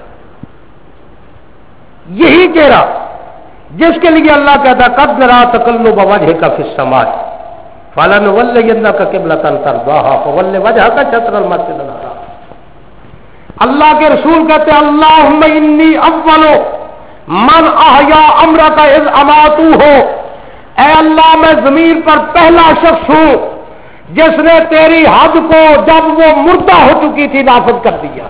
[SPEAKER 1] یہی چہرہ جس کے لیے اللہ کہتا قد نرا تقلب وجهك في السماء فلنولینک قبلۃ ترضاها فول وجهك شطر المسجد الحرام۔ اللہ کے رسول کہتے ہیں اللہم انی اول من احیا امرک اذ اماتوہ، اے اللہ میں زمین پر پہلا شخص ہوں جس نے تیری حد کو جب وہ مردہ ہو چکی تھی نافذ کر دیا،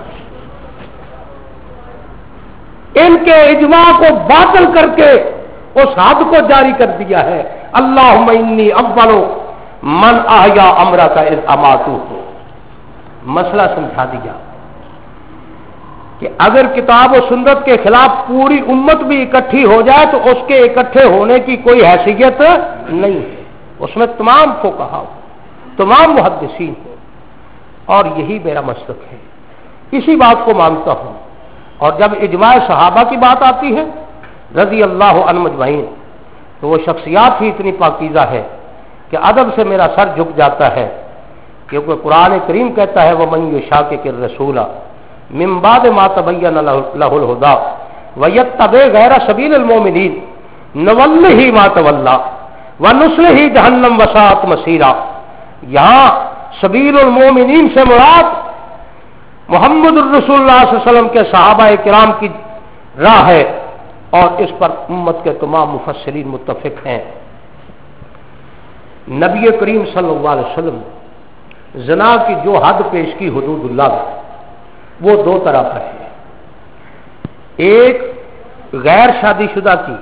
[SPEAKER 1] ان کے اجماع کو باطل کر کے اس حد کو جاری کر دیا ہے۔ اللہم انی اول من احیا امرک اذ اماتوہ۔ مسئلہ سمجھا دیا کہ اگر کتاب و سنت کے خلاف پوری امت بھی اکٹھی ہو جائے تو اس کے اکٹھے ہونے کی کوئی حیثیت نہیں ہے، اس میں تمام فقہا ہو، تمام محدثین ہو، اور یہی میرا مسلک ہے، اسی بات کو مانتا ہوں۔ اور جب اجماع صحابہ کی بات آتی ہے رضی اللہ عنہم اجمعین، تو وہ شخصیات ہی اتنی پاکیزہ ہے کہ ادب سے میرا سر جھک جاتا ہے، کیونکہ قرآن کریم کہتا ہے وَمَن يُشَاقِقِ الرَّسُولَ من بعد ما تبین له الهدى ويتبع غیر سبیل المؤمنین نولہ ما تولی ونصلہ جہنم وساءت مصیرا۔ یہاں سبیل المؤمنین سے مراد محمد الرسول اللہ صلی اللہ علیہ وسلم کے صحابہ کرام کی راہ ہے، اور اس پر امت کے تمام مفسرین متفق ہیں۔ نبی کریم صلی اللہ علیہ وسلم نے زنا کی جو حد پیش کی حدود اللہ میں، وہ دو طرح پر ہے، ایک غیر شادی شدہ کی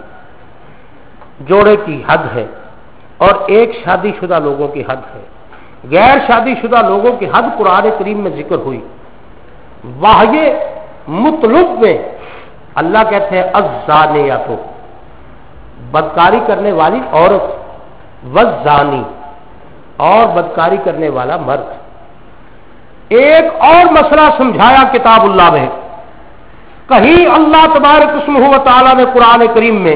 [SPEAKER 1] جوڑے کی حد ہے اور ایک شادی شدہ لوگوں کی حد ہے۔ غیر شادی شدہ لوگوں کی حد قرآن کریم میں ذکر ہوئی، واحد مطلب میں اللہ کہتے ہیں الزانیۃ، بدکاری کرنے والی عورت، والزانی، اور بدکاری کرنے والا مرد۔ ایک اور مسئلہ سمجھایا کتاب اللہ میں، کہیں اللہ تبارک اسمہ و تعالی نے قرآن کریم میں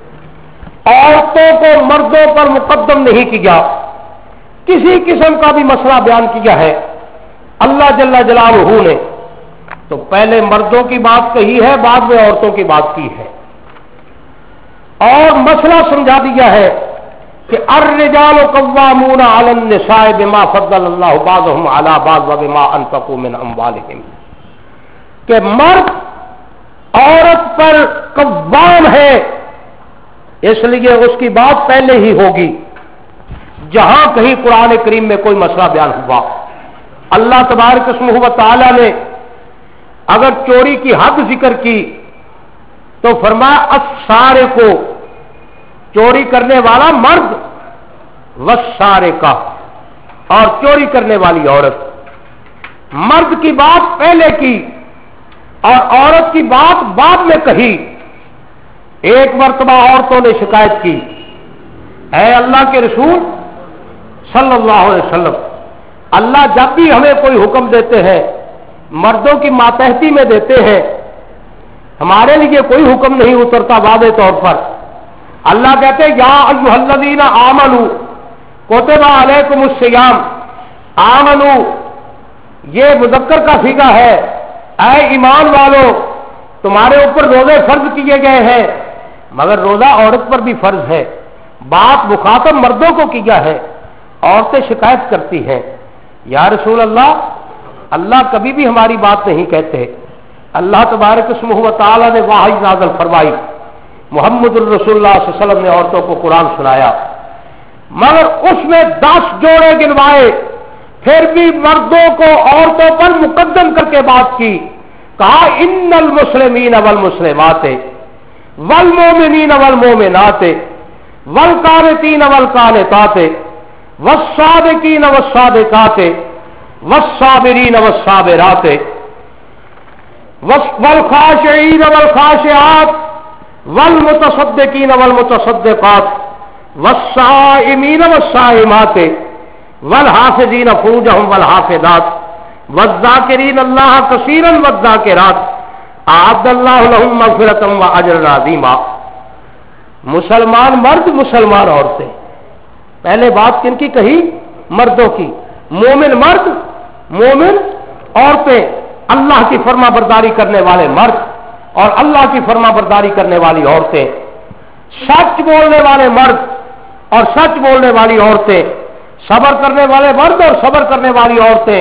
[SPEAKER 1] عورتوں کو مردوں پر مقدم نہیں کیا، کسی قسم کا بھی مسئلہ بیان کیا ہے اللہ جل جلالہ نے تو پہلے مردوں کی بات کہی ہے، بعد میں عورتوں کی بات کی ہے، اور مسئلہ سمجھا دیا ہے کہ الرجال قوامون علی النساء بما فضل اللہ بعضهم علی بعض وبما انفقوا من اموالهم، کہ مرد عورت پر قوام ہے، اس لیے اس کی بات پہلے ہی ہوگی جہاں کہیں قرآن کریم میں کوئی مسئلہ بیان ہوا۔ اللہ تبارک اسمہ و تعالی نے اگر چوری کی حد ذکر کی تو فرمایا السارق کو، چوری کرنے والا مرد، والسارقہ، اور چوری کرنے والی عورت۔ مرد کی بات پہلے کی اور عورت کی بات بعد میں کہی۔ ایک مرتبہ عورتوں نے شکایت کی، اے اللہ کے رسول صلی اللہ علیہ وسلم، اللہ جب بھی ہمیں کوئی حکم دیتے ہیں مردوں کی ماتحتی میں دیتے ہیں، ہمارے لیے کوئی حکم نہیں اترتا واضح طور پر۔ اللہ کہتے ہیں یا ایھا الذین آمنوا کتب علیکم الصیام، آمنو یہ مذکر کا صیغہ ہے، اے ایمان والو تمہارے اوپر روزے فرض کیے گئے ہیں، مگر روزہ عورت پر بھی فرض ہے، بات مخاطب مردوں کو کیا ہے، عورتیں شکایت کرتی ہیں یا رسول اللہ اللہ کبھی بھی ہماری بات نہیں کہتے۔ اللہ تبارک اسمہ و تعالی نے وحی نازل فرمائی، محمد الرسول اللہ صلی اللہ علیہ وسلم نے عورتوں کو قرآن سنایا، مگر اس میں دس جوڑے گنوائے، پھر بھی مردوں کو عورتوں پر مقدم کر کے بات کی، کہا ان المسلمین والمسلمات والمؤمنین والمؤمنات والقانتین والقانتات والصادقین والصادقات والصابرین والصابرات والخاشعین والخاشعات والمتصدقین والمتصدقات والصائمین والصائمات والحافظین فروجہم والحافظات والذاکرین اللہ کثیرا والذاکرات اعد اللہ لہم مغفرۃ واجرا عظیما۔ مسلمان مرد مسلمان عورتیں پہلے بات کن کی کہی؟ مردوں کی. مومن مرد، مومن عورتیں، اللہ کی فرما برداری کرنے والے مرد اور اللہ کی فرما برداری کرنے والی عورتیں، سچ بولنے والے مرد اور سچ بولنے والی عورتیں، صبر کرنے والے مرد اور صبر کرنے والی عورتیں،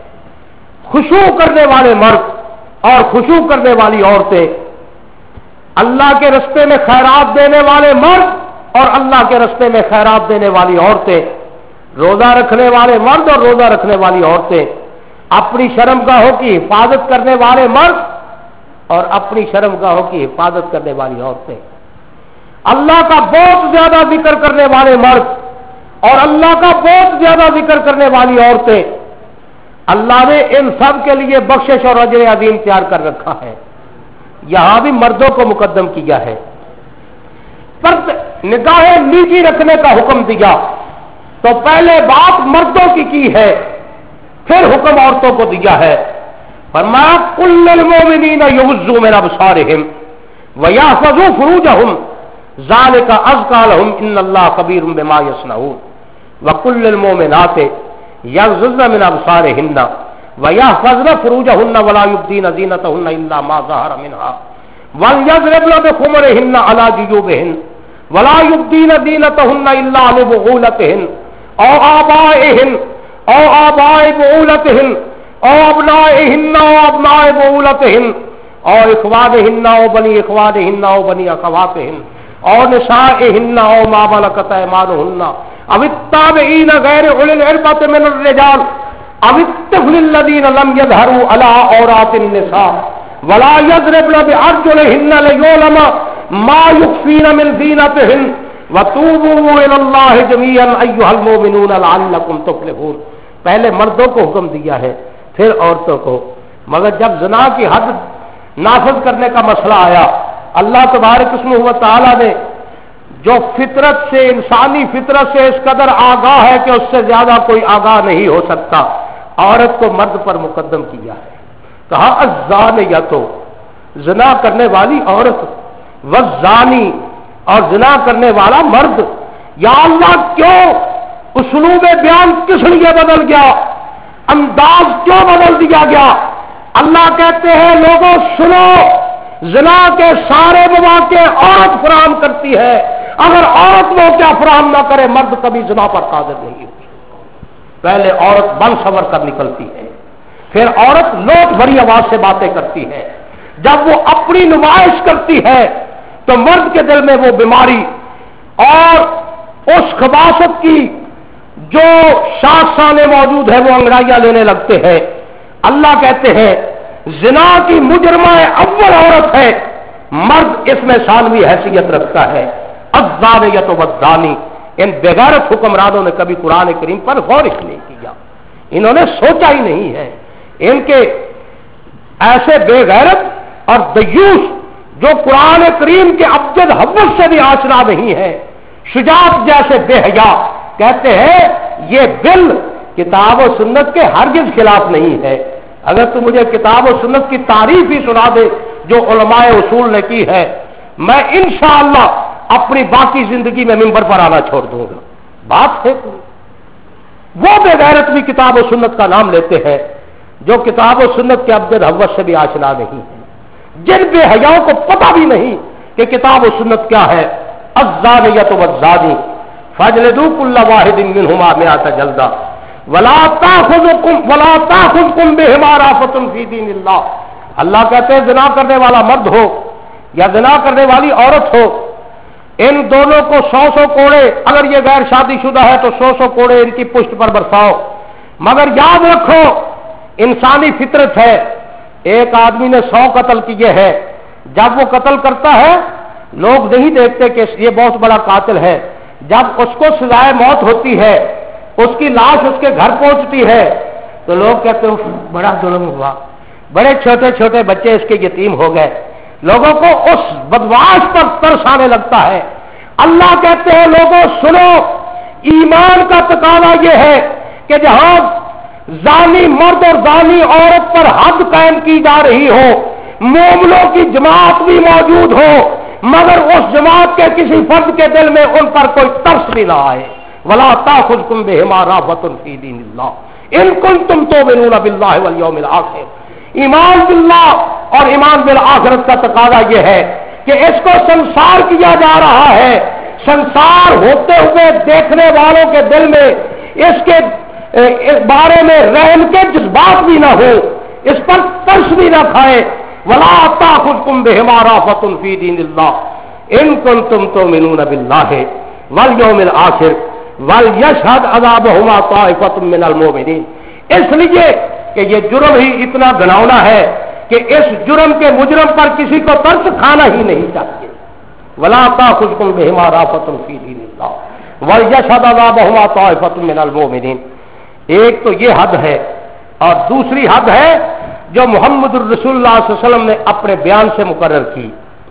[SPEAKER 1] خشوع کرنے والے مرد اور خشوع کرنے والی عورتیں، اللہ کے رستے میں خیرات دینے والے مرد اور اللہ کے رستے میں خیرات دینے والی عورتیں، روزہ رکھنے والے مرد اور روزہ رکھنے والی عورتیں، اپنی شرمگاہوں کی حفاظت کرنے والے مرد اور اپنی شرمگاہوں کی حفاظت کرنے والی عورتیں، اللہ کا بہت زیادہ ذکر کرنے والے مرد اور اللہ کا بہت زیادہ ذکر کرنے والی عورتیں. اللہ نے ان سب کے لیے بخشش اور اجر عظیم تیار کر رکھا ہے. یہاں بھی مردوں کو مقدم کیا ہے، پر نگاہیں نیچی رکھنے کا حکم دیا تو پہلے بات مردوں کی کی ہے، پھر حکم عورتوں کو دیا ہے. فرمایا کل للمؤمنین یغضوا من ابصارہم ویحفظوا فروجہم ذالک ازکی لہم ان اللہ خبیر بما یصنعون وکل للمؤمنات یغضضن من ابصارہن ویحفظن فروجہن ولا یبدین زینتہن الا ما ظہر منہا ولیضربن بخمرہن علی جیوبہن ولا یبدین زینتہن الا لبعولتہن او آبائہن او آباء بعولتہن او ابنائہن او ابناء بعولتہن او اخوانہن او بنی اخوانہن او بنی اخواتہن او نسائہن او ما ملکت ایمانہن او التابعین غیر اولی الاربۃ من الرجال او الطفل الذین لم یظہروا علی عورات النساء ولا یضربن بارجلہن لیعلم ما یخفین من زینتہن وَتُوبُوا إِلَى اللَّهِ جَمِيعًا أَيُّهَا الْمُؤْمِنُونَ لَعَلَّكُمْ تُفْلِحُونَ. پہلے مردوں کو حکم دیا ہے پھر عورتوں کو. مگر جب زنا کی حد نافذ کرنے کا مسئلہ آیا، اللہ تبارک اسمہ و تعالی نے جو فطرت سے، انسانی فطرت سے اس قدر آگاہ ہے کہ اس سے زیادہ کوئی آگاہ نہیں ہو سکتا، عورت کو مرد پر مقدم کیا ہے. کہا الزانیۃ، زنا کرنے والی عورت، والزانی، اور زنا کرنے والا مرد. یا اللہ کیوں اسلوب بیان کس لیے بدل گیا، انداز کیوں بدل دیا گیا؟ اللہ کہتے ہیں لوگوں سنو، زنا کے سارے مواقع عورت فراہم کرتی ہے. اگر عورت موقع فراہم نہ کرے مرد کبھی زنا پر قادر نہیں ہو. پہلے عورت بن سور کر نکلتی ہے، پھر عورت لوٹ بھری آواز سے باتیں کرتی ہے. جب وہ اپنی نمائش کرتی ہے تو مرد کے دل میں وہ بیماری اور اس خباثت کی جو شاخسانے موجود ہے وہ انگڑائیاں لینے لگتے ہیں. اللہ کہتے ہیں زنا کی مجرمہ اول عورت ہے، مرد اس میں ثانوی حیثیت رکھتا ہے. الزانیۃ والزانی. ان بغیرت حکمرانوں نے کبھی قرآن کریم پر غور نہیں کیا، انہوں نے سوچا ہی نہیں ہے. ان کے ایسے بے غیرت اور دیوس جو قرآن کریم کے ابجد حوث سے بھی آشنا نہیں ہے، شجاعت جیسے بے حیا، کہتے ہیں یہ بل کتاب و سنت کے ہرگز خلاف نہیں ہے. اگر تو مجھے کتاب و سنت کی تعریف ہی سنا دے جو علماء اصول نے کی ہے، میں انشاءاللہ اپنی باقی زندگی میں منبر پر آنا چھوڑ دوں گا. بات ہے وہ بے غیرت بھی کتاب و سنت کا نام لیتے ہیں جو کتاب و سنت کے ابجد حوث سے بھی آشنا نہیں ہے، جن بے حیاؤں کو پتہ بھی نہیں کہ کتاب و سنت کیا ہے. الزانیۃ والزانی فاجلدوا كل واحد منهما مئة جلدہ ولا تأخذكم ولا تأخذكم بهما رأفة في دين اللہ. اللہ کہتے ہیں زنا کرنے والا مرد ہو یا زنا کرنے والی عورت ہو، ان دونوں کو سو سو کوڑے، اگر یہ غیر شادی شدہ ہے تو سو سو کوڑے ان کی پشت پر برساؤ. مگر یاد رکھو انسانی فطرت ہے، ایک آدمی نے سو قتل کیے ہیں، جب وہ قتل کرتا ہے لوگ نہیں دیکھتے کہ یہ بہت بڑا قاتل ہے. جب اس کو سزائے موت ہوتی ہے، اس کی لاش اس کے گھر پہنچتی ہے تو لوگ کہتے ہیں بڑا ظلم ہوا، بڑے چھوٹے چھوٹے بچے اس کے یتیم ہو گئے. لوگوں کو اس بدمعاش پر ترس آنے لگتا ہے. اللہ کہتے ہیں لوگوں سنو، ایمان کا تقاضا یہ ہے کہ جہاں زانی مرد اور زانی عورت پر حد قائم کی جا رہی ہو، مومنوں کی جماعت بھی موجود ہو، مگر اس جماعت کے کسی فرد کے دل میں ان پر کوئی ترس بھی نہ آئے، ولا تاخذکم بہما رأفۃ فی دین اللہ ان کنتم تؤمنون باللہ والیوم الآخر. ایمان باللہ اور ایمان بالآخرت کا تقاضا یہ ہے کہ اس کو سنسار کیا جا رہا ہے. سنسار ہوتے ہوئے دیکھنے والوں کے دل میں اس کے اس بارے میں رحم کے جذبات بھی نہ ہو, اس پر ترس بھی نہ کھائے. ولا تاخذکم بہما رأفۃ فی دین اللہ ان کنتم تؤمنون باللہ والیوم الآخر ولیشہد عذابہما طائفۃ من المؤمنین. اس لیے کہ یہ جرم ہی اتنا گھناؤنا ہے کہ اس جرم کے مجرم پر کسی کو ترس کھانا ہی نہیں چاہیے. ولا تاخذکم بہما رأفۃ فی دین اللہ ولیشہد عذابہما طائفۃ من المؤمنین. ایک تو یہ حد ہے, اور دوسری حد ہے جو محمد الرسول اللہ صلی اللہ علیہ وسلم نے اپنے بیان سے مقرر کی.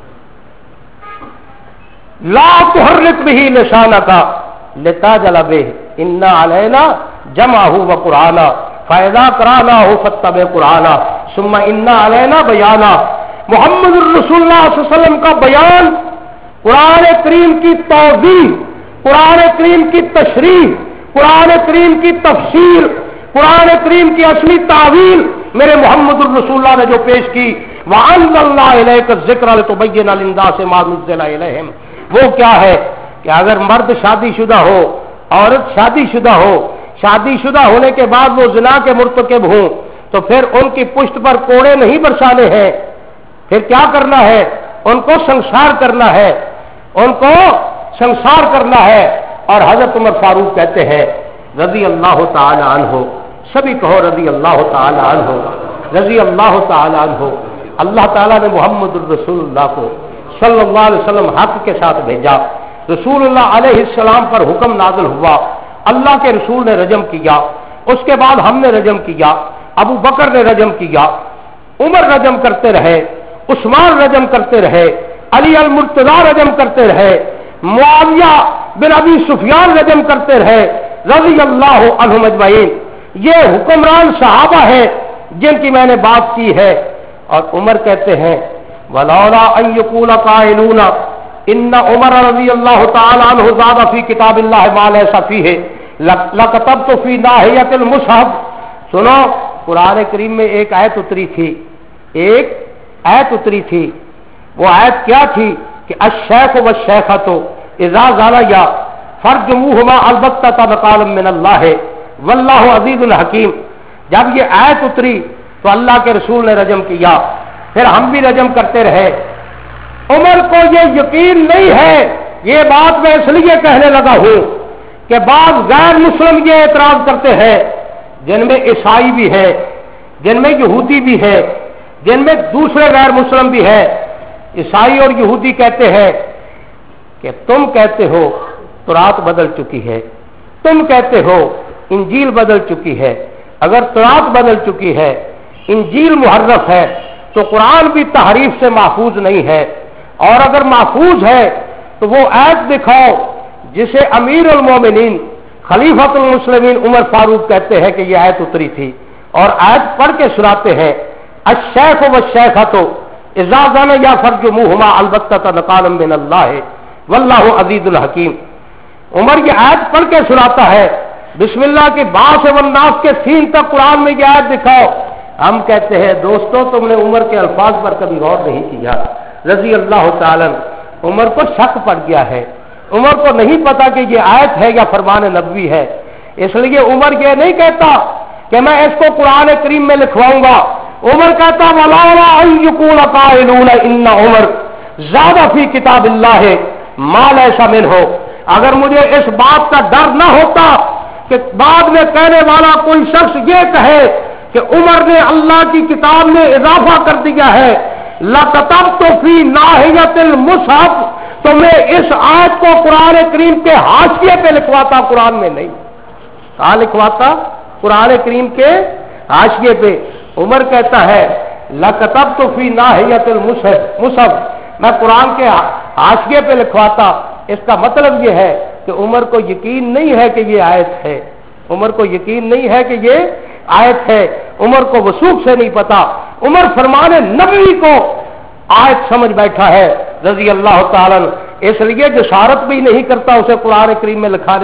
[SPEAKER 1] لا تحرک به لسانک لتعجل به ان علینا جمعہ وقرآنہ فاذا قرأناہ فاتبع قرآنہ ثم ان علینا بیانہ. محمد الرسول اللہ صلی اللہ علیہ وسلم کا بیان, قرآن کریم کی توضیح, قرآن کریم کی تشریح, قرآن کریم کی تفسیر, قرآن کریم کی اصلی تعویل میرے محمد الرسول اللہ نے جو پیش کی, وَأَنزَلْنَا إِلَيْكَ الذِّكْرَ لِتُبَيِّنَ لِلنَّاسِ مَا نُزِّلَ إِلَيْهِمْ. وہ کیا ہے کہ اگر مرد شادی شدہ ہو, عورت شادی شدہ ہو, شادی شدہ ہونے کے بعد وہ زنا کے مرتکب ہوں تو پھر ان کی پشت پر کوڑے نہیں برسانے ہیں, پھر کیا کرنا ہے؟ ان کو سنسار کرنا ہے, ان کو سنسار کرنا ہے. اور حضرت عمر فاروق کہتے ہیں رضی اللہ تعالی عنہ, سبھی کہو رضی اللہ تعالی عنہ, رضی اللہ تعالی عنہ. اللہ تعالیٰ نے محمد الرسول اللہ کو صلی اللہ علیہ وسلم حق کے ساتھ بھیجا. رسول اللہ علیہ السلام پر حکم نازل ہوا, اللہ کے رسول نے رجم کیا, اس کے بعد ہم نے رجم کیا, ابو بکر نے رجم کیا, عمر رجم کرتے رہے, عثمان رجم کرتے رہے, علی المرتضیٰ رجم کرتے رہے, معاویہ بن ابی سفیان رجم کرتے رہے رضی اللہ عنہم اجمعین. یہ حکمران صحابہ ہیں جن کی میں نے بات کی ہے. اور عمر کہتے ہیں وَلَوْلَا أَن يَقُولَ قَائِلُونَ إِنَّ عُمَرَ رضی اللہ تعالی عنہ زاد فی کتاب اللہ ما لیس فیہ لَكَتَبْتُ فی ناحیۃ المصحف. سنو, قرآن کریم میں ایک آیت اتری تھی, ایک آیت اتری تھی. وہ آیت کیا تھی کہ الشیخ والشیخۃ اذا زانیا فرجموہما البتۃ نکالا من اللہ واللہ عزیز الحکیم. جب یہ آیت اتری تو اللہ کے رسول نے رجم کیا, پھر ہم بھی رجم کرتے رہے. عمر کو یہ یقین نہیں ہے, یہ بات میں اس لیے کہنے لگا ہوں کہ بعض غیر مسلم یہ اعتراض کرتے ہیں, جن میں عیسائی بھی ہے, جن میں یہودی بھی ہے, جن میں دوسرے غیر مسلم بھی ہے. عیسائی اور یہودی کہتے ہیں کہ تم کہتے ہو تورات بدل چکی ہے, تم کہتے ہو انجیل بدل چکی ہے. اگر تورات بدل چکی ہے, انجیل محرف ہے, تو قرآن بھی تحریف سے محفوظ نہیں ہے. اور اگر محفوظ ہے تو وہ آیت دکھاؤ جسے امیر المومنین خلیفۃ المسلمین عمر فاروق کہتے ہیں کہ یہ آیت اتری تھی, اور آیت پڑھ کے سناتے ہیں الشیخ والشیخۃ اذا زانیا فرجموہما البتۃ نکالا من اللہ واللہ عزیز الحکیم. عمر یہ آیت پڑھ کے سناتا ہے, بسم اللہ کی با سے والناس کے سین تک قرآن میں یہ آیت دکھاؤ. ہم کہتے ہیں دوستو تم نے عمر کے الفاظ پر کبھی غور نہیں کیا رضی اللہ تعالی. عمر کو شک پڑ گیا ہے, عمر کو نہیں پتا کہ یہ آیت ہے یا فرمان نبوی ہے. اس لیے عمر یہ نہیں کہتا کہ میں اس کو قرآن کریم میں لکھواؤں گا. عمر کہتا وَلَوْلَا أَن يَقُولَ قَائِلُونَ إِنَّ عمر زاد فی کتاب اللہ ما لیس منہ. اگر مجھے اس بات کا ڈر نہ ہوتا کہ بعد میں کہنے والا کوئی شخص یہ کہے کہ عمر نے اللہ کی کتاب میں اضافہ کر دیا ہے, لَكَتَبْتُ فِي نَاحِیَةِ الْمُصْحَفِ, تو میں اس آیت کو قرآن کریم کے حاشیے پہ لکھواتا, قرآن میں نہیں. کہاں لکھواتا؟ قرآن کریم کے حاشیے پہ. عمر کہتا ہے لَكَتَبْتُ فِي نَاحِیَةِ الْمُصْحَفِ, میں قرآن کے حاشیے پہ لکھواتا. اس کا مطلب یہ ہے کہ عمر کو یقین نہیں ہے کہ یہ آیت ہے, عمر کو یقین نہیں ہے کہ یہ آیت ہے, عمر کو وثوق سے نہیں پتا. عمر فرمان نبوی کو آیت سمجھ بیٹھا ہے رضی اللہ تعالی. اس لیے جسارت بھی نہیں کرتا اسے قرآن کریم میں لکھانے کی.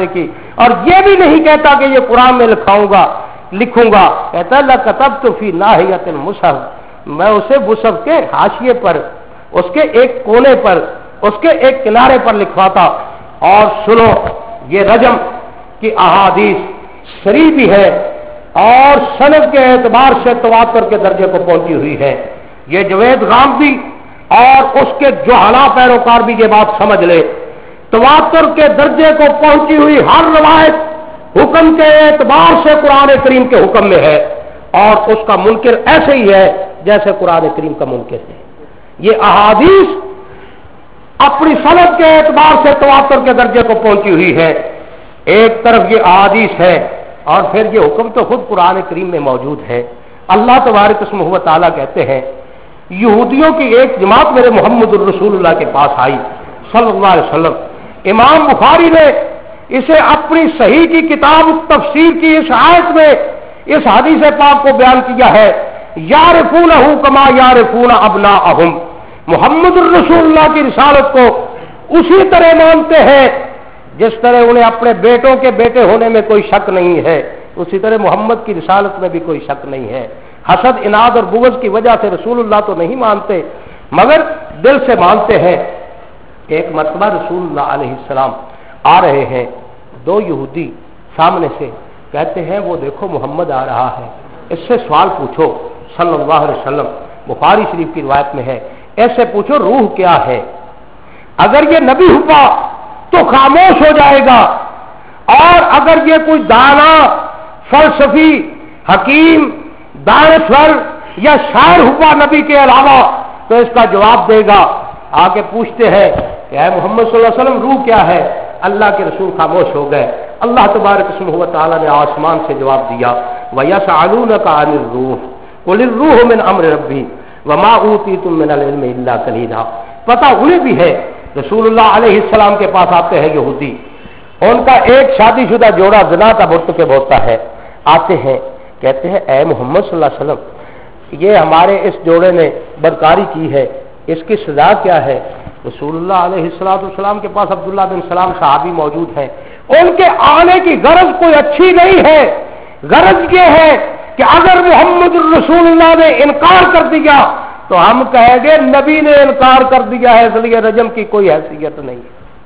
[SPEAKER 1] اور یہ بھی نہیں کہتا کہ یہ قرآن میں لکھاؤں گا لکھوں گا، کہتا ہے لَكَتَبْتُ فِي نَاحِيَةِ الْمُصْحَفِ، میں اسے مصحف کے حاشیے پر، اس کے ایک کونے پر، اس کے ایک کنارے پر لکھواتا۔ اور سنو، یہ رجم کی احادیث صریح بھی ہے اور سند کے اعتبار سے تواتر کے درجے کو پہنچی ہوئی ہے۔ یہ جوید غامدی اور اس کے جہلا پیروکار بھی یہ بات سمجھ لے، تواتر کے درجے کو پہنچی ہوئی ہر روایت حکم کے اعتبار سے قرآن کریم کے حکم میں ہے، اور اس کا منکر ایسے ہی ہے جیسے قرآن کریم کا منکر ہے۔ یہ احادیث اپنی سند کے اعتبار سے تواتر کے درجے کو پہنچی ہوئی ہے، ایک طرف یہ احادیث ہے اور پھر یہ حکم تو خود قرآن کریم میں موجود ہے۔ اللہ تبارک اسمہ و تعالیٰ کہتے ہیں، یہودیوں کی ایک جماعت میرے محمد الرسول اللہ کے پاس آئی صلی اللہ علیہ وسلم۔ امام بخاری نے اسے اپنی صحیح کی کتاب تفسیر کی اس آیت میں اس حدیث پاک کو بیان کیا ہے، یعرفونہ کما یعرفون ابناءہم، محمد الرسول اللہ کی رسالت کو اسی طرح مانتے ہیں جس طرح انہیں اپنے بیٹوں کے بیٹے ہونے میں کوئی شک نہیں ہے، اسی طرح محمد کی رسالت میں بھی کوئی شک نہیں ہے۔ حسد، اناد اور بغض کی وجہ سے رسول اللہ تو نہیں مانتے مگر دل سے مانتے ہیں۔ ایک مرتبہ رسول اللہ علیہ السلام آ رہے ہیں، دو یہودی سامنے سے کہتے ہیں وہ دیکھو محمد آ رہا ہے، اس سے سوال پوچھو صلی اللہ علیہ وسلم۔ بخاری شریف کی روایت میں ہے، ایسے پوچھو روح کیا ہے، اگر یہ نبی ہوا تو خاموش ہو جائے گا، اور اگر یہ کوئی دانا، فلسفی، حکیم، دانشور یا شاعر ہوا نبی کے علاوہ تو اس کا جواب دے گا۔ آ کے پوچھتے ہیں کہ اے محمد صلی اللہ علیہ وسلم روح کیا ہے، اللہ کے رسول خاموش ہو گئے۔ اللہ تبارک اسمہ و تعالیٰ نے آسمان سے جواب دیا، وَيَسْأَلُونَكَ عَنِ الرُّوحِ قُلِ الرُّوحُ مِنْ أَمْرِ رَبِّي وَمَا أُوتِيتُم مِّنَ الْعِلْمِ إِلَّا قَلِيلًا۔ پتہ انہیں بھی ہے، رسول اللہ علیہ السلام کے پاس آتے ہیں یہودی، ان کا ایک شادی شدہ جوڑا زنا کا مرتکب ہوتا ہے، آتے ہیں کہتے ہیں اے محمد صلی اللہ علیہ وسلم یہ ہمارے اس جوڑے نے بدکاری کی ہے، اس کی سزا کیا ہے؟ رسول اللہ علیہ السلام کے پاس عبداللہ بن سلام صحابی موجود ہیں، ان کے آنے کی غرض کوئی اچھی نہیں ہے، غرض یہ ہے کہ اگر محمد الرسول اللہ نے انکار کر دیا تو ہم کہیں گے نبی نے انکار کر دیا ہے، اس لیے رجم کی کوئی حیثیت نہیں،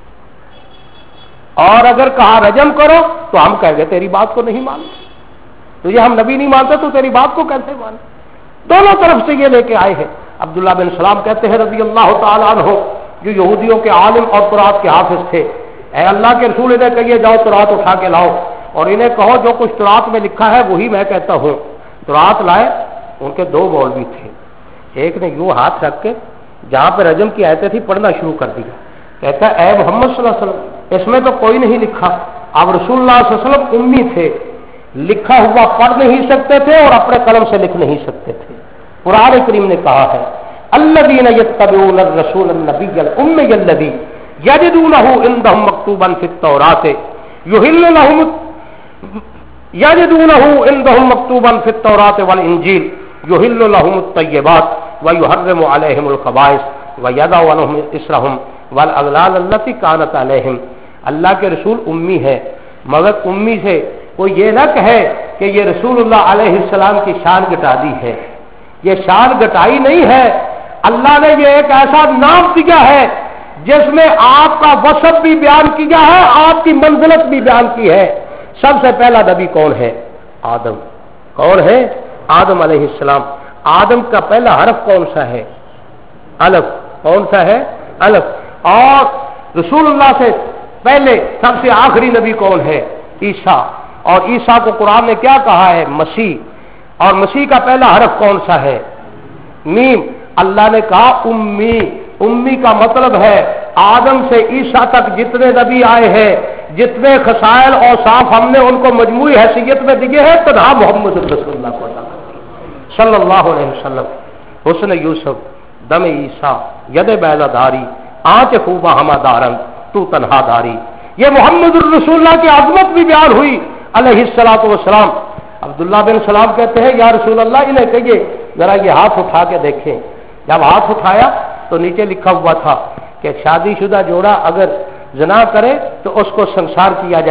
[SPEAKER 1] اور اگر کہا رجم کرو تو ہم کہیں گے تیری بات کو نہیں مانتے، تو یہ ہم نبی نہیں مانتے تو تیری بات کو کیسے مانے؟ دونوں طرف سے یہ لے کے آئے ہیں۔ عبداللہ بن سلام کہتے ہیں رضی اللہ تعالیٰ عنہ، جو یہودیوں کے عالم اور قرآن کے حافظ تھے، اے اللہ کے رسول انہیں کہیے جاؤ تورات اٹھا کے لاؤ، اور انہیں کہو جو کچھ تورات میں لکھا ہے وہی میں کہتا ہوں۔ تورات لائے، ان کے دو مولوی تھے، ایک نے یوں ہاتھ رکھ کے جہاں پہ رجم کی آیتیں تھی پڑھنا شروع کر دیا، کہتا ہے اے محمد صلی اللہ علیہ وسلم اس میں تو کوئی نہیں لکھا، اب رسول اللہ صلی اللہ علیہ وسلم امی تھے، لکھا ہوا پڑھ نہیں سکتے تھے اور اپنے قلم سے لکھ نہیں سکتے تھے۔ قرآن کریم نے کہا ہے الذین یتبعون الرسول النبی الامی الذی یجدونہ عندہم مکتوبا فی التوراۃ یحل لہم یجدونہ عندہم مکتوبا فی التوراۃ والانجیل یحل لہم الطیبات ویحرم علیہم الخبائث ویضع عنہم اصرہم والاغلال التی کانت علیہم۔ اللہ کے رسول امی ہے، مگر امی سے کوئی یہ نہ کہے کہ یہ رسول اللہ علیہ السلام کی شان گٹا دی ہے، یہ شان گٹائی نہیں ہے، اللہ نے یہ ایک ایسا نام دیا ہے جس میں آپ کا وصف بھی بیان کیا ہے، آپ کی منزلت بھی بیان کی ہے۔ سب سے پہلا نبی کون ہے؟ آدم۔ کون ہے؟ آدم علیہ السلام۔ آدم کا پہلا حرف کون سا ہے؟ الف۔ کون سا ہے؟ الف۔ اور رسول اللہ سے پہلے سب سے آخری نبی کون ہے؟ عیسیٰ، اور عیسیٰ کو قرآن نے کیا کہا ہے؟ مسیح، اور مسیح کا پہلا حرف کون سا ہے؟ میم۔ اللہ نے کہا امی، امی کا مطلب ہے آدم سے عیسیٰ تک جتنے نبی آئے ہیں، جتنے خصائل اور صاف ہم نے ان کو مجموعی حیثیت میں دیے ہیں، تنہا محمد رسول اللہ کو صلی اللہ علیہ وسلم۔ حسن یوسف، دم عیسیٰ، ید بیضہ داری، آنچ خوبہ ہما دارن تو تنہا داری۔ یہ محمد الرسول اللہ کی عظمت بھی بیان ہوئی علیہ الصلوۃ والسلام۔ عبداللہ بن سلام کہتے ہیں یا رسول اللہ انہیں کہیے ذرا یہ ہاتھ اٹھا کے دیکھیں۔ جب ہاتھ اٹھایا تو نیچے لکھا ہوا تھا کہ شادی شدہ جوڑا اگر زنا کرے تو اس کو سنسار کیا جائے،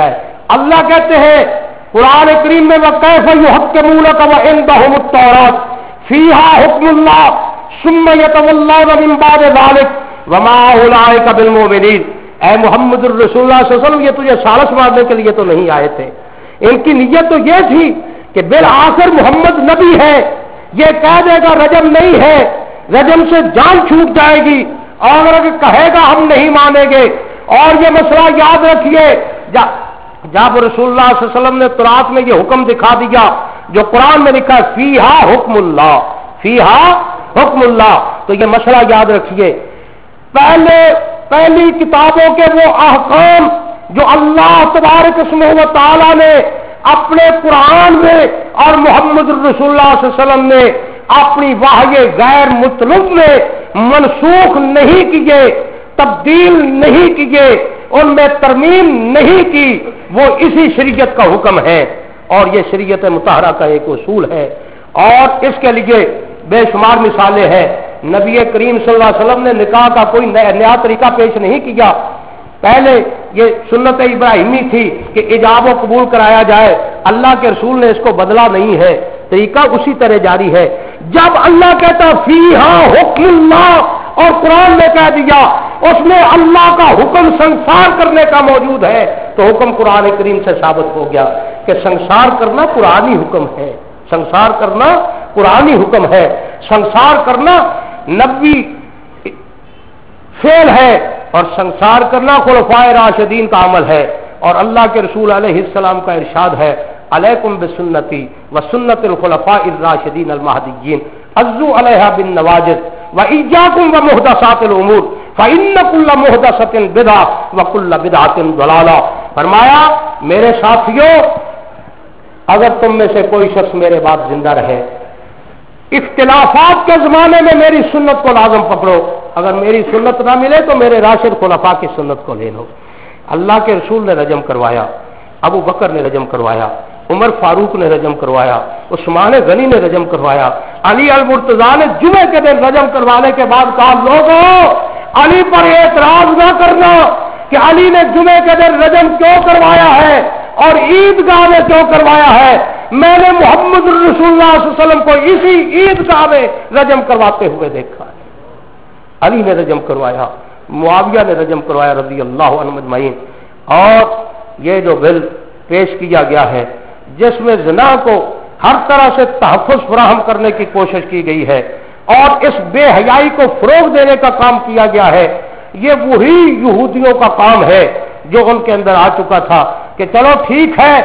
[SPEAKER 1] اللہ کہتے ہیں قرآن کریم میں وَكَيْفَ يُحَكِّمُونَكَ وَعِندَهُمُ التَّوْرَاةُ فِيهَا حُكْمُ اللَّهِ ثُمَّ يَتَوَلَّوْنَ مِن بَعْدِ ذَلِكَ وَمَا أُولَٰئِكَ بِالْمُؤْمِنِينَ۔ اے محمد الرسول اللہ صلی اللہ علیہ وسلم، یہ تجھے سالس مارنے کے لیے تو نہیں آئے تھے، ان کی نیت تو یہ تھی کہ بالآخر محمد نبی ہے، یہ کہہ دے گا رجم نہیں ہے، رجم سے جان چھوٹ جائے گی، اور اگر کہے گا ہم نہیں مانیں گے۔ اور یہ مسئلہ یاد رکھیے، جب رسول اللہ صلی اللہ علیہ وسلم نے تورات میں یہ حکم دکھا دیا جو قرآن میں لکھا فیہا حکم اللہ، فیہا حکم اللہ، تو یہ مسئلہ یاد رکھیے، پہلے پہلی کتابوں کے وہ احکام جو اللہ تبارک اسمہ و تعالی نے اپنے قرآن میں اور محمد الرسول اللہ صلی اللہ علیہ وسلم نے اپنی وحی غیر مطلوب میں منسوخ نہیں کیے، تبدیل نہیں کیے، ان میں ترمیم نہیں کی، وہ اسی شریعت کا حکم ہے، اور یہ شریعت مطہرہ کا ایک اصول ہے، اور اس کے لیے بے شمار مثالیں ہیں۔ نبی کریم صلی اللہ علیہ وسلم نے نکاح کا کوئی نیا طریقہ پیش نہیں کیا، پہلے یہ سنت ابراہیمی تھی کہ ایجاب و قبول کرایا جائے، اللہ کے رسول نے اس کو بدلا نہیں ہے، طریقہ اسی طرح جاری ہے۔ جب اللہ کہتا فیہا حکم اللہ اور قرآن نے کہہ دیا اس میں اللہ کا حکم سنسار کرنے کا موجود ہے، تو حکم قرآن کریم سے ثابت ہو گیا کہ سنسار کرنا قرآنی حکم ہے، سنسار کرنا قرآنی حکم ہے، سنسار کرنا نبی فعل ہے، اور سنسار کرنا خلفائے راشدین کا عمل ہے، اور اللہ کے رسول علیہ السلام کا ارشاد ہے علیکم بسنتی وسنت الخلفاء الراشدین المہدیین عضوا علیہا بالنواجذ وإیاکم ومحدثات الامور فإن کل محدثۃ بدعہ وکل بدعۃ ضلالہ۔ فرمایا میرے ساتھیوں، اگر تم میں سے کوئی شخص میرے بعد زندہ رہے، اختلافات کے زمانے میں میری سنت کو لازم پکڑو، اگر میری سنت نہ ملے تو میرے راشد خلفاء کی سنت کو لے لو۔ اللہ کے رسول نے رجم کروایا، ابو بکر نے رجم کروایا، عمر فاروق نے رجم کروایا، عثمان غنی نے رجم کروایا، علی المرتضیٰ نے جمعے کے دن رجم کروانے کے بعد کہا لوگوں علی پر اعتراض نہ کرنا کہ علی نے جمعے کے دن رجم کیوں کروایا ہے اور عیدگاہ میں کیوں کروایا ہے، میں نے محمد رسول اللہ صلی اللہ علیہ وسلم کو اسی عیدگاہ میں رجم کرواتے ہوئے دیکھا ہے۔ علی نے رجم کروایا، معاویہ نے رجم کروایا رضی اللہ عنہم اجمعین۔ اور یہ جو بل پیش کیا گیا ہے جس میں زنا کو ہر طرح سے تحفظ فراہم کرنے کی کوشش کی گئی ہے اور اس بے حیائی کو فروغ دینے کا کام کیا گیا ہے، یہ وہی یہودیوں کا کام ہے جو ان کے اندر آ چکا تھا کہ چلو ٹھیک ہے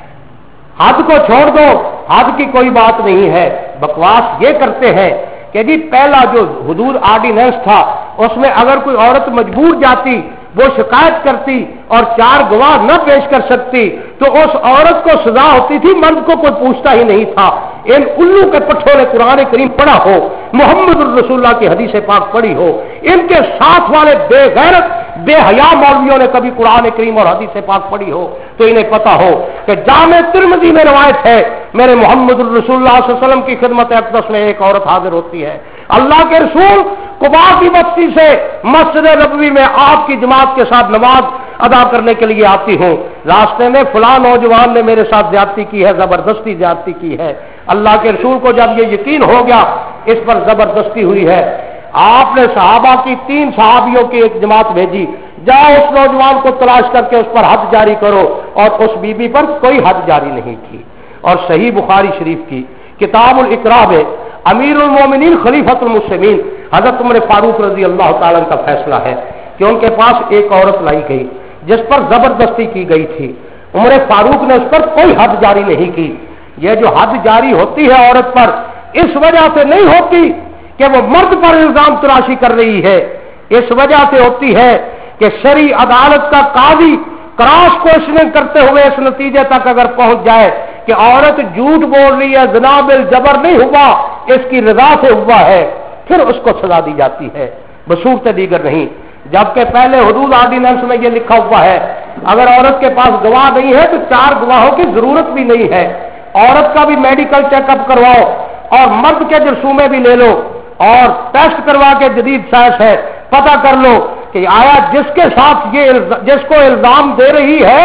[SPEAKER 1] حد کو چھوڑ دو، حد کی کوئی بات نہیں ہے۔ بکواس یہ کرتے ہیں کہ جی پہلا جو حدود آرڈیننس تھا اس میں اگر کوئی عورت مجبور جاتی، وہ شکایت کرتی اور چار گواہ نہ پیش کر سکتی تو اس عورت کو سزا ہوتی تھی، مرد کو کوئی پوچھتا ہی نہیں تھا۔ ان الو کے پٹھوں نے قرآن کریم پڑھا ہو، محمد الرسول اللہ کی حدیث پاک پڑھی ہو، ان کے ساتھ والے بے غیرت بے حیا مولویوں نے کبھی قرآن کریم اور حدیث پاک پڑھی ہو تو انہیں پتا ہو کہ جامع ترمذی میں روایت ہے میرے محمد الرسول اللہ صلی اللہ علیہ وسلم کی خدمت اقدس میں ایک عورت حاضر ہوتی ہے، اللہ کے رسول قباء کی بستی سے مسجد نبوی میں آپ کی جماعت کے ساتھ نماز ادا کرنے کے لیے آتی ہوں، راستے میں فلاں نوجوان نے میرے ساتھ زیادتی کی ہے، زبردستی زیادتی کی ہے۔ اللہ کے رسول کو جب یہ یقین ہو گیا اس پر زبردستی ہوئی ہے، آپ نے صحابہ کی تین صحابیوں کی ایک جماعت بھیجی، جاؤ اس نوجوان کو تلاش کر کے اس پر حد جاری کرو، اور اس بی بی پر کوئی حد جاری نہیں کی۔ اور صحیح بخاری شریف کی کتاب الاقراء میں امیر المومنین خلیفۃ المسلمین حضرت عمر فاروق رضی اللہ تعالیٰ کا فیصلہ ہے کہ ان کے پاس ایک عورت لائی گئی جس پر زبردستی کی گئی تھی، عمر فاروق نے اس پر کوئی حد جاری نہیں کی۔ یہ جو حد جاری ہوتی ہے عورت پر اس وجہ سے نہیں ہوتی کہ وہ مرد پر الزام تراشی کر رہی ہے، اس وجہ سے ہوتی ہے کہ شرعی عدالت کا قاضی کراس کوششنگ کرتے ہوئے اس نتیجے تک اگر پہنچ جائے کہ عورت جھوٹ بول رہی ہے، زنا بالجبر نہیں ہوا، اس کی رضا سے ہوا ہے، پھر اس کو سزا دی جاتی ہے بصورت دیگر نہیں۔ جبکہ پہلے حدود آرڈیننس میں یہ لکھا ہوا ہے اگر عورت کے پاس گواہ نہیں ہے تو چار گواہوں کی ضرورت بھی نہیں ہے، عورت کا بھی میڈیکل چیک اپ کرواؤ اور مرد کے جرثومے بھی لے لو اور ٹیسٹ کروا کے جدید سائنس ہے پتہ کر لو کہ آیا جس کے ساتھ یہ جس کو الزام دے رہی ہے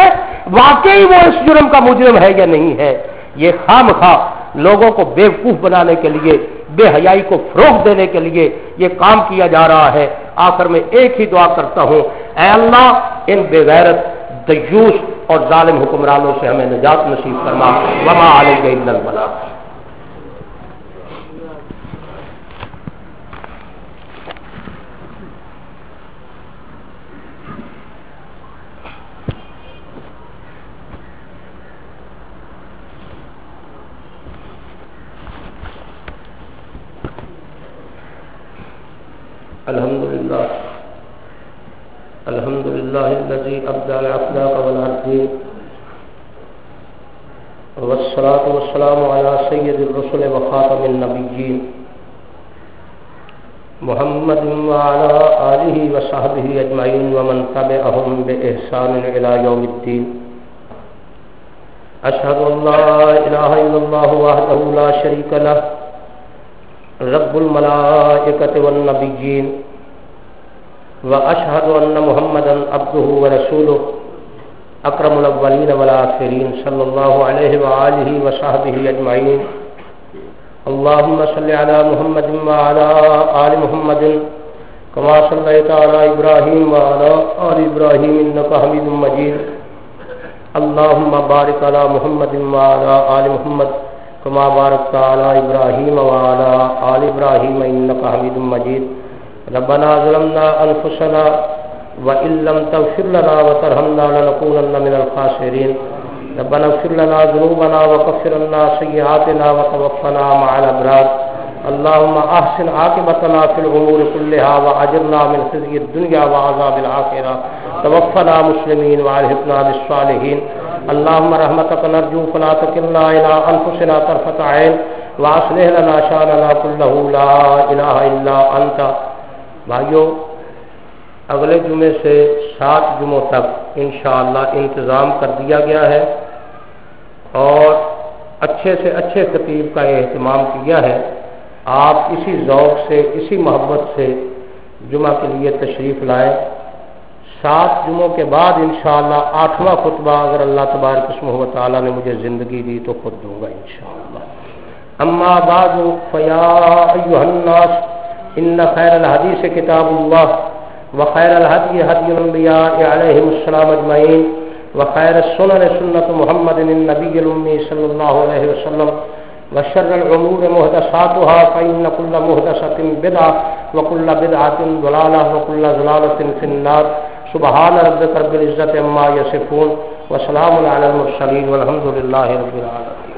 [SPEAKER 1] واقعی وہ اس جرم کا مجرم ہے یا نہیں ہے. یہ خامخواہ لوگوں کو بیوقوف بنانے کے لیے، بے حیائی کو فروغ دینے کے لیے یہ کام کیا جا رہا ہے. آخر میں ایک ہی دعا کرتا ہوں، اے اللہ ان بے غیرت، دیوس اور ظالم حکمرانوں سے ہمیں نجات نصیب فرما. وما علیہ الا البلاغ. الحمد لله الحمد لله الذي أبدع الأخلاق والأرضين، والصلاة والسلام على سيد الرسل وخاتم النبيين محمد وعلى آله وصحبه أجمعين ومن تبعهم بإحسان إلى يوم الدين. أشهد أن لا إله إلا الله وحده لا شريك له رب الملائكة والنبيين، وأشهد أن محمدا عبده ورسوله أكرم الأولين والآخرين صلى الله عليه وآله وصحبه أجمعين. اللهم صل على محمد وعلى آل محمد كما صليت على إبراهيم وعلى آل إبراهيم إنك حميد مجيد. اللهم بارك على محمد وعلى آل محمد كما باركت على إبراهيم وعلى آل إبراهيم إنك حميد مجيد. ربنا ظلمنا أنفسنا وإن لم تغفر لنا وترحمنا لنكونن من الخاسرين. ربنا اغفر لنا ذنوبنا وكفر عنا سيئاتنا وتوفنا مع الأبرار. اللهم أحسن عاقبتنا في الأمور كلها وأجرنا من خزي الدنيا وعذاب الآخرة. توفنا مسلمين وألحقنا بالصالحين. اللهم رحمتك نرجو فلا تكلنا إلى أنفسنا طرفة عين وأصلح لنا شأننا كله لا إله إلا أنت. بھائیو، اگلے جمعے سے سات جمعوں تک انشاءاللہ انتظام کر دیا گیا ہے اور اچھے سے اچھے خطیب کا یہ اہتمام کیا ہے. آپ اسی ذوق سے، اسی محبت سے جمعہ کے لیے تشریف لائیں. سات جمعوں کے بعد انشاءاللہ آٹھواں خطبہ اگر اللہ تبارک و تعالی نے مجھے زندگی دی تو خود دوں گا انشاءاللہ. اما بعد فیا ایھا الناس ان خیر الحدیث کتاب اللہ وخیر الہدی ہدی الانبیاء علیہم السلام اجمعین وخیر السنن سنت محمد النبی الامی صلی اللہ علیہ وسلم وشر الامور محدثاتها فإن كل محدثة بدعة وكل بدعة ضلالة وكل ضلالة في النار. سبحان ربك رب العزة عما يصفون وسلام على المرسلين والحمد لله رب العالمين.